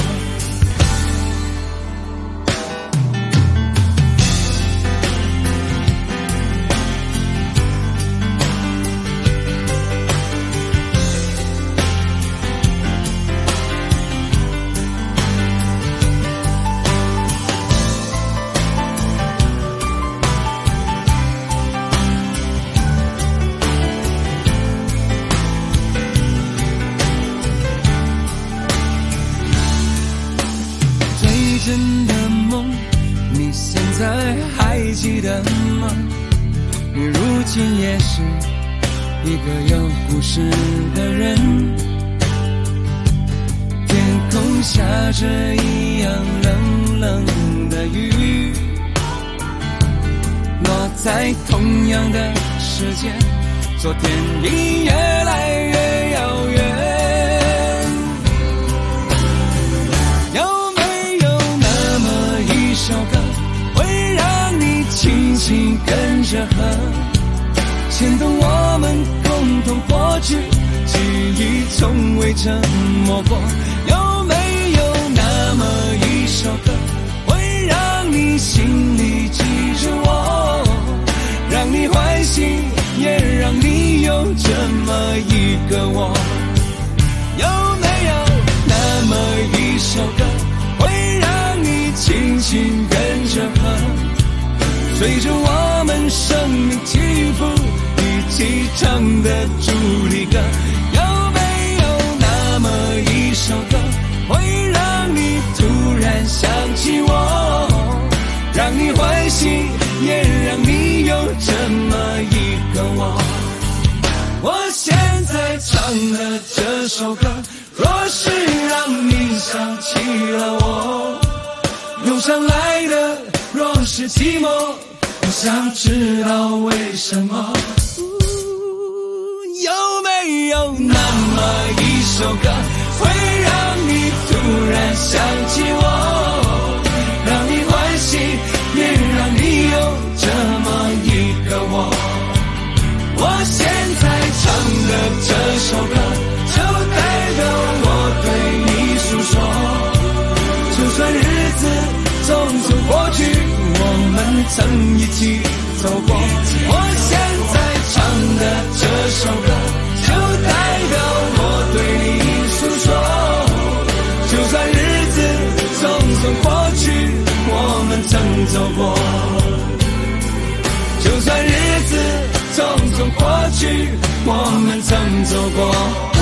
真的梦，你现在还记得吗？你如今也是一个有故事的人。天空下着一样冷冷的雨，落在同样的时间，昨天已越来越遥远。首歌会让你轻轻跟着和，牵动我们共同过去，记忆从未沉默过。有没有那么一首歌会让你心里记着我，让你欢喜，也让你有这么一个我？有没有那么一首歌会让你轻轻跟着和，随着我们生命起伏一起唱的主题歌？有没有那么一首歌会让你突然想起我，让你欢喜，也让你有这么一个我？我现在唱的这首歌，若是让你想起了我，涌上来的若是寂寞，我想知道为什么。有没有那么一首歌会让你突然想起我，让你欢喜，也让你有这么一个我？我现在唱的这首歌，就代表我对你诉说。就算日子匆匆过去，我们曾一起走过。我现在唱的这首歌，就代表我对你诉说。就算日子匆匆过去，我们曾走过。就算日子匆匆过去，我们曾走过。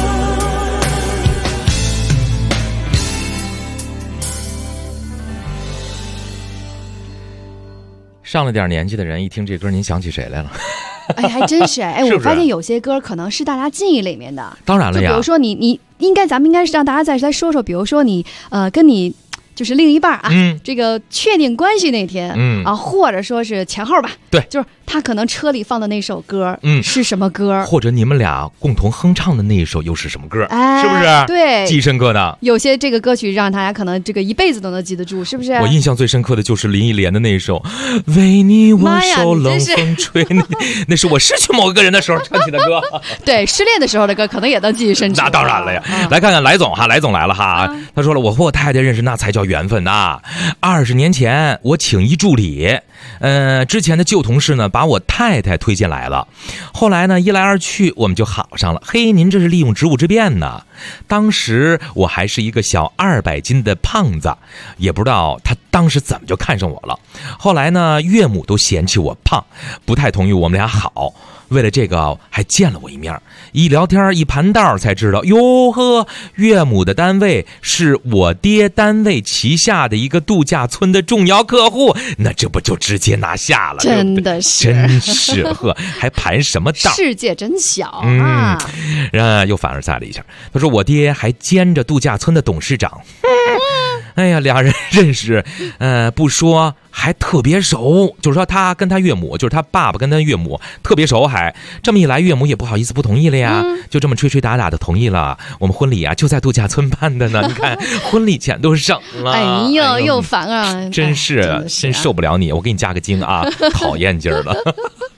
上了点年纪的人一听这歌，您想起谁来了？ 哎，还真是哎！我发现有些歌可能是大家记忆里面的。 当然了呀， 就比如说你应该，咱们应该是让大家再来说说，比如说你跟你就是另一半啊，这个确定关系那天，或者说是前后吧， 对， 就是他可能车里放的那首歌，是什么歌？ 或者你们俩共同哼唱的那一首又是什么歌？ 哎， 是不是？ 对， 记忆深刻的。 有些这个歌曲让大家可能这个一辈子都能记得住，是不是？ 我印象最深刻的就是林忆莲的那一首《为你我受冷风吹》，那是我失去某个人的时候唱起的歌。 对，失恋的时候的歌可能也能记忆深刻。 那当然了呀！来看看来总哈，来总来了哈。他说了，我和我太太认识那才叫缘分呐。20年前我请一助理，之前的旧同事呢把我太太推荐来了，后来呢一来二去我们就好上了。嘿，您这是利用职务之便呢。当时我还是一个小200斤的胖子，也不知道他当时怎么就看上我了。后来呢岳母都嫌弃我胖，不太同意我们俩好。为了这个还见了我一面，一聊天一盘道才知道，哟呵，岳母的单位是我爹单位旗下的一个度假村的重要客户，那这不就直接拿下了？ 真的是， 真是呵，还盘什么道？ 世界真小啊！ 又反而猜了一下，他说我爹还兼着度假村的董事长。哎呀，俩人认识，不说还特别熟，就是说他跟他岳母，就是他爸爸跟他岳母特别熟，还这么一来，岳母也不好意思不同意了呀，就这么吹吹打打的同意了。我们婚礼啊就在度假村办的呢，你看婚礼钱都省了。 哎呦，又烦啊！ 真是，真受不了你，我给你加个精啊，讨厌劲儿了。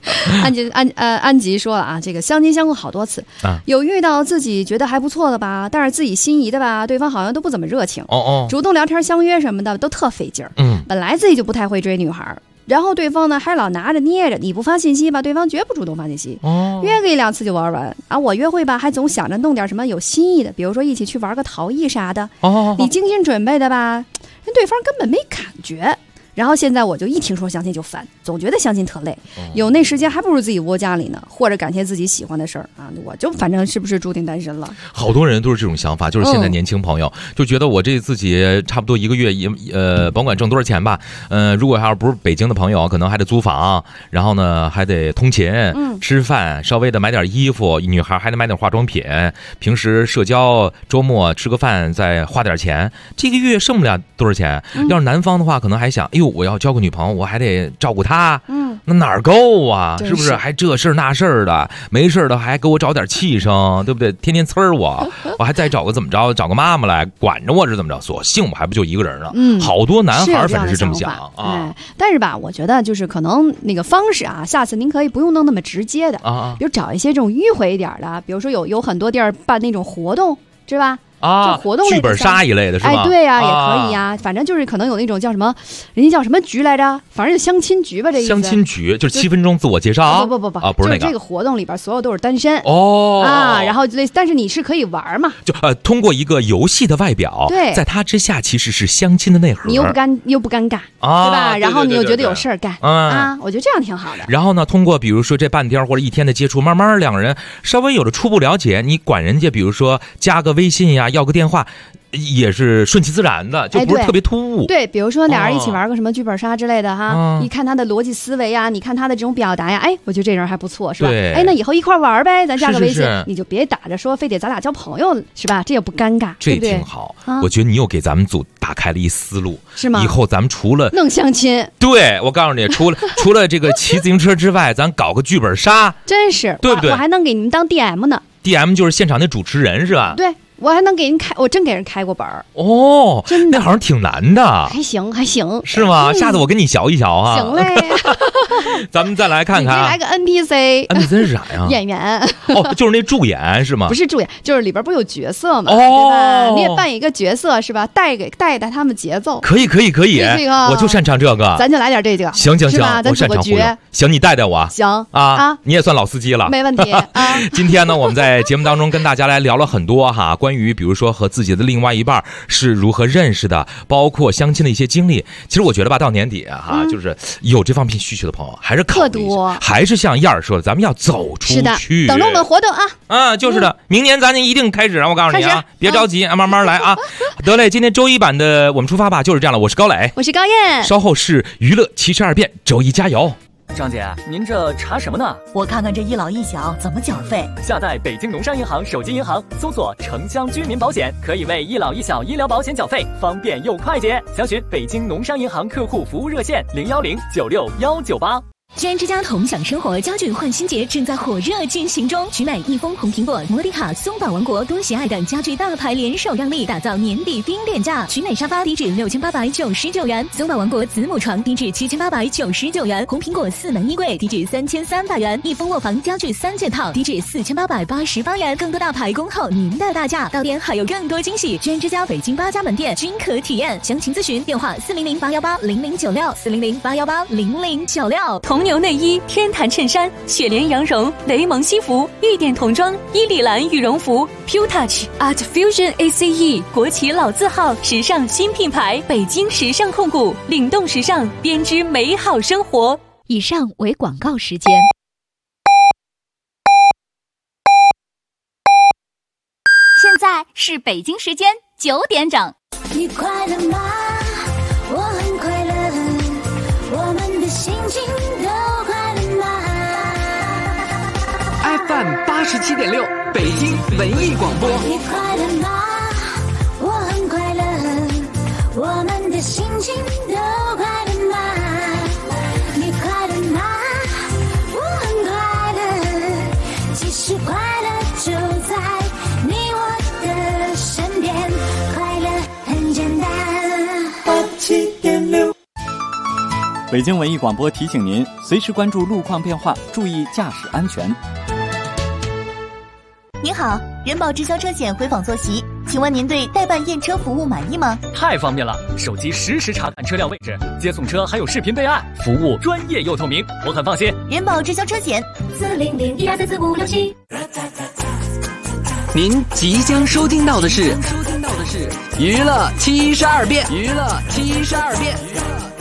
安吉说了啊，这个相亲相过好多次啊，有遇到自己觉得还不错的吧，但是自己心仪的吧，对方好像都不怎么热情，主动聊天相约什么的都特费劲儿。本来自己就不太会追女孩，然后对方呢还老拿着捏着，你不发信息吧，对方绝不主动发信息，约个1-2次就玩完啊。我约会吧还总想着弄点什么有新意的，比如说一起去玩个陶艺啥的，你精心准备的吧，人对方根本没感觉。然后现在我就一听说相亲就烦，总觉得相亲特累，有那时间还不如自己窝家里呢，或者感谢自己喜欢的事儿啊。我就反正是不是注定单身了？ 好多人都是这种想法，就是现在年轻朋友就觉得我这自己差不多1个月甭管挣多少钱吧，如果要是不是北京的朋友，可能还得租房，然后呢还得通勤、吃饭，稍微的买点衣服，女孩还得买点化妆品，平时社交，周末吃个饭再花点钱，这个月剩不了多少钱。要是男方的话，可能还想，哎呦，我要交个女朋友，我还得照顾她，那哪儿够啊？是不是？还这事儿那事儿的，没事的还给我找点气生，对不对？天天呲儿我还再找个怎么着，找个妈妈来管着我是怎么着？索性我还不就一个人了。好多男孩反正是这么想啊。 但是吧，我觉得就是可能那个方式啊，下次您可以不用弄那么直接的啊，比如找一些这种迂回一点的，比如说有很多地儿办那种活动，是吧？就活动类的剧本杀一类的是吧？ 对呀，也可以呀。反正就是可能有那种叫什么，人家叫什么局来着？反正就相亲局吧，这意思。 相亲局就是7分钟自我介绍。 不啊，不是那个。 这个活动里边所有都是单身然后但是你是可以玩嘛？ 就通过一个游戏的外表， 对， 在它之下其实是相亲的内核。 你又不尴尬，对吧？然后你又觉得有事儿干我觉得这样挺好的。 然后呢，通过比如说这半天或者1天的接触，慢慢2个人稍微有了初步了解，你管人家，比如说加个微信呀，要个电话。也是顺其自然的，就不是特别突兀。 对，比如说俩人一起玩个什么剧本杀之类的哈，一看他的逻辑思维呀，你看他的这种表达呀，我觉得这人还不错，是吧？那以后一块玩呗，咱加个微信，你就别打着说非得咱俩交朋友，是吧？这也不尴尬， 这挺好。我觉得你又给咱们组打开了一思路， 是吗？ 以后咱们除了弄相亲， 对，我告诉你，除了这个骑自行车之外，咱搞个剧本杀， 真是， 对不对？ 我还能给你们当 DM 呢。 DM 就是现场那主持人是吧？ 对。我还能给人开，我真给人开过本儿真的，那好像挺难的。 还行， 是吗？下次我跟你学一学啊。 行嘞， 咱们再来看看， 来个 NPC 是啥呀？ 演员就是那助演是吗？ 不是助演，就是里边不有角色吗？对吧？你也扮一个角色是吧？带他们节奏。 可以，我就擅长这个。 咱就来点这个。 行， 咱擅长忽悠。行，你带我。 行啊，你也算老司机了。 没问题啊。 今天呢，我们在节目当中跟大家来聊了很多哈。关于比如说和自己的另外一半是如何认识的，包括相亲的一些经历。其实我觉得吧，到年底就是有这方面需求的朋友还是考虑一下，还是像燕儿说的，咱们要走出去。 等着我们活动啊！ 就是的，明年咱一定开始啊！我告诉你啊，别着急，慢慢来啊。得嘞，今天周一版的我们出发吧，就是这样了。我是高磊， 我是高燕， 稍后是娱乐72变，周一加油。 张姐，您这查什么呢？ 我看看这一老一小怎么缴费。 下载北京农商银行手机银行，搜索城乡居民保险，可以为一老一小医疗保险缴费，方便又快捷。详询北京农商银行客户服务热线010961198。 居然之家同享生活家具换新节正在火热进行中，取买益丰、红苹果、摩迪卡、松宝王国、多喜爱等家具大牌联手让利，打造年底冰点价。取买沙发低至6899元，松宝王国子母床低至7899元，红苹果4门衣柜低至3300元，益丰卧房家具3件套低至4888元。更多大牌恭候您的大驾，到店还有更多惊喜。居然之家北京8家门店均可体验，详情咨询电话400-818-0096，400-818-0096。 红牛内衣、天坛衬衫、雪莲羊绒、雷蒙西服、玉典童装、伊丽兰羽绒服、Pure Touch Art Fusion ACE 国企老字号，时尚新品牌，北京时尚控股，领动时尚，编织美好生活。 以上为广告时间。 现在是北京时间9点整。 你快乐吗？我很快乐，我们的心情都快乐吗 ？FM 87.6，北京文艺广播。 你快乐吗？我很快乐，我们的心情都快乐吗？你快乐吗？我很快乐，其实快乐就在你我的身边，快乐很简单。 87.6。 北京文艺广播提醒您，随时关注路况变化，注意驾驶安全。 您好，人保直销车险回访坐席，请问您对代办验车服务满意吗？ 太方便了，手机实时查看车辆位置，接送车还有视频备案，服务专业又透明，我很放心。 人保直销车险 40012344567。 您即将收听到的是娱乐72变。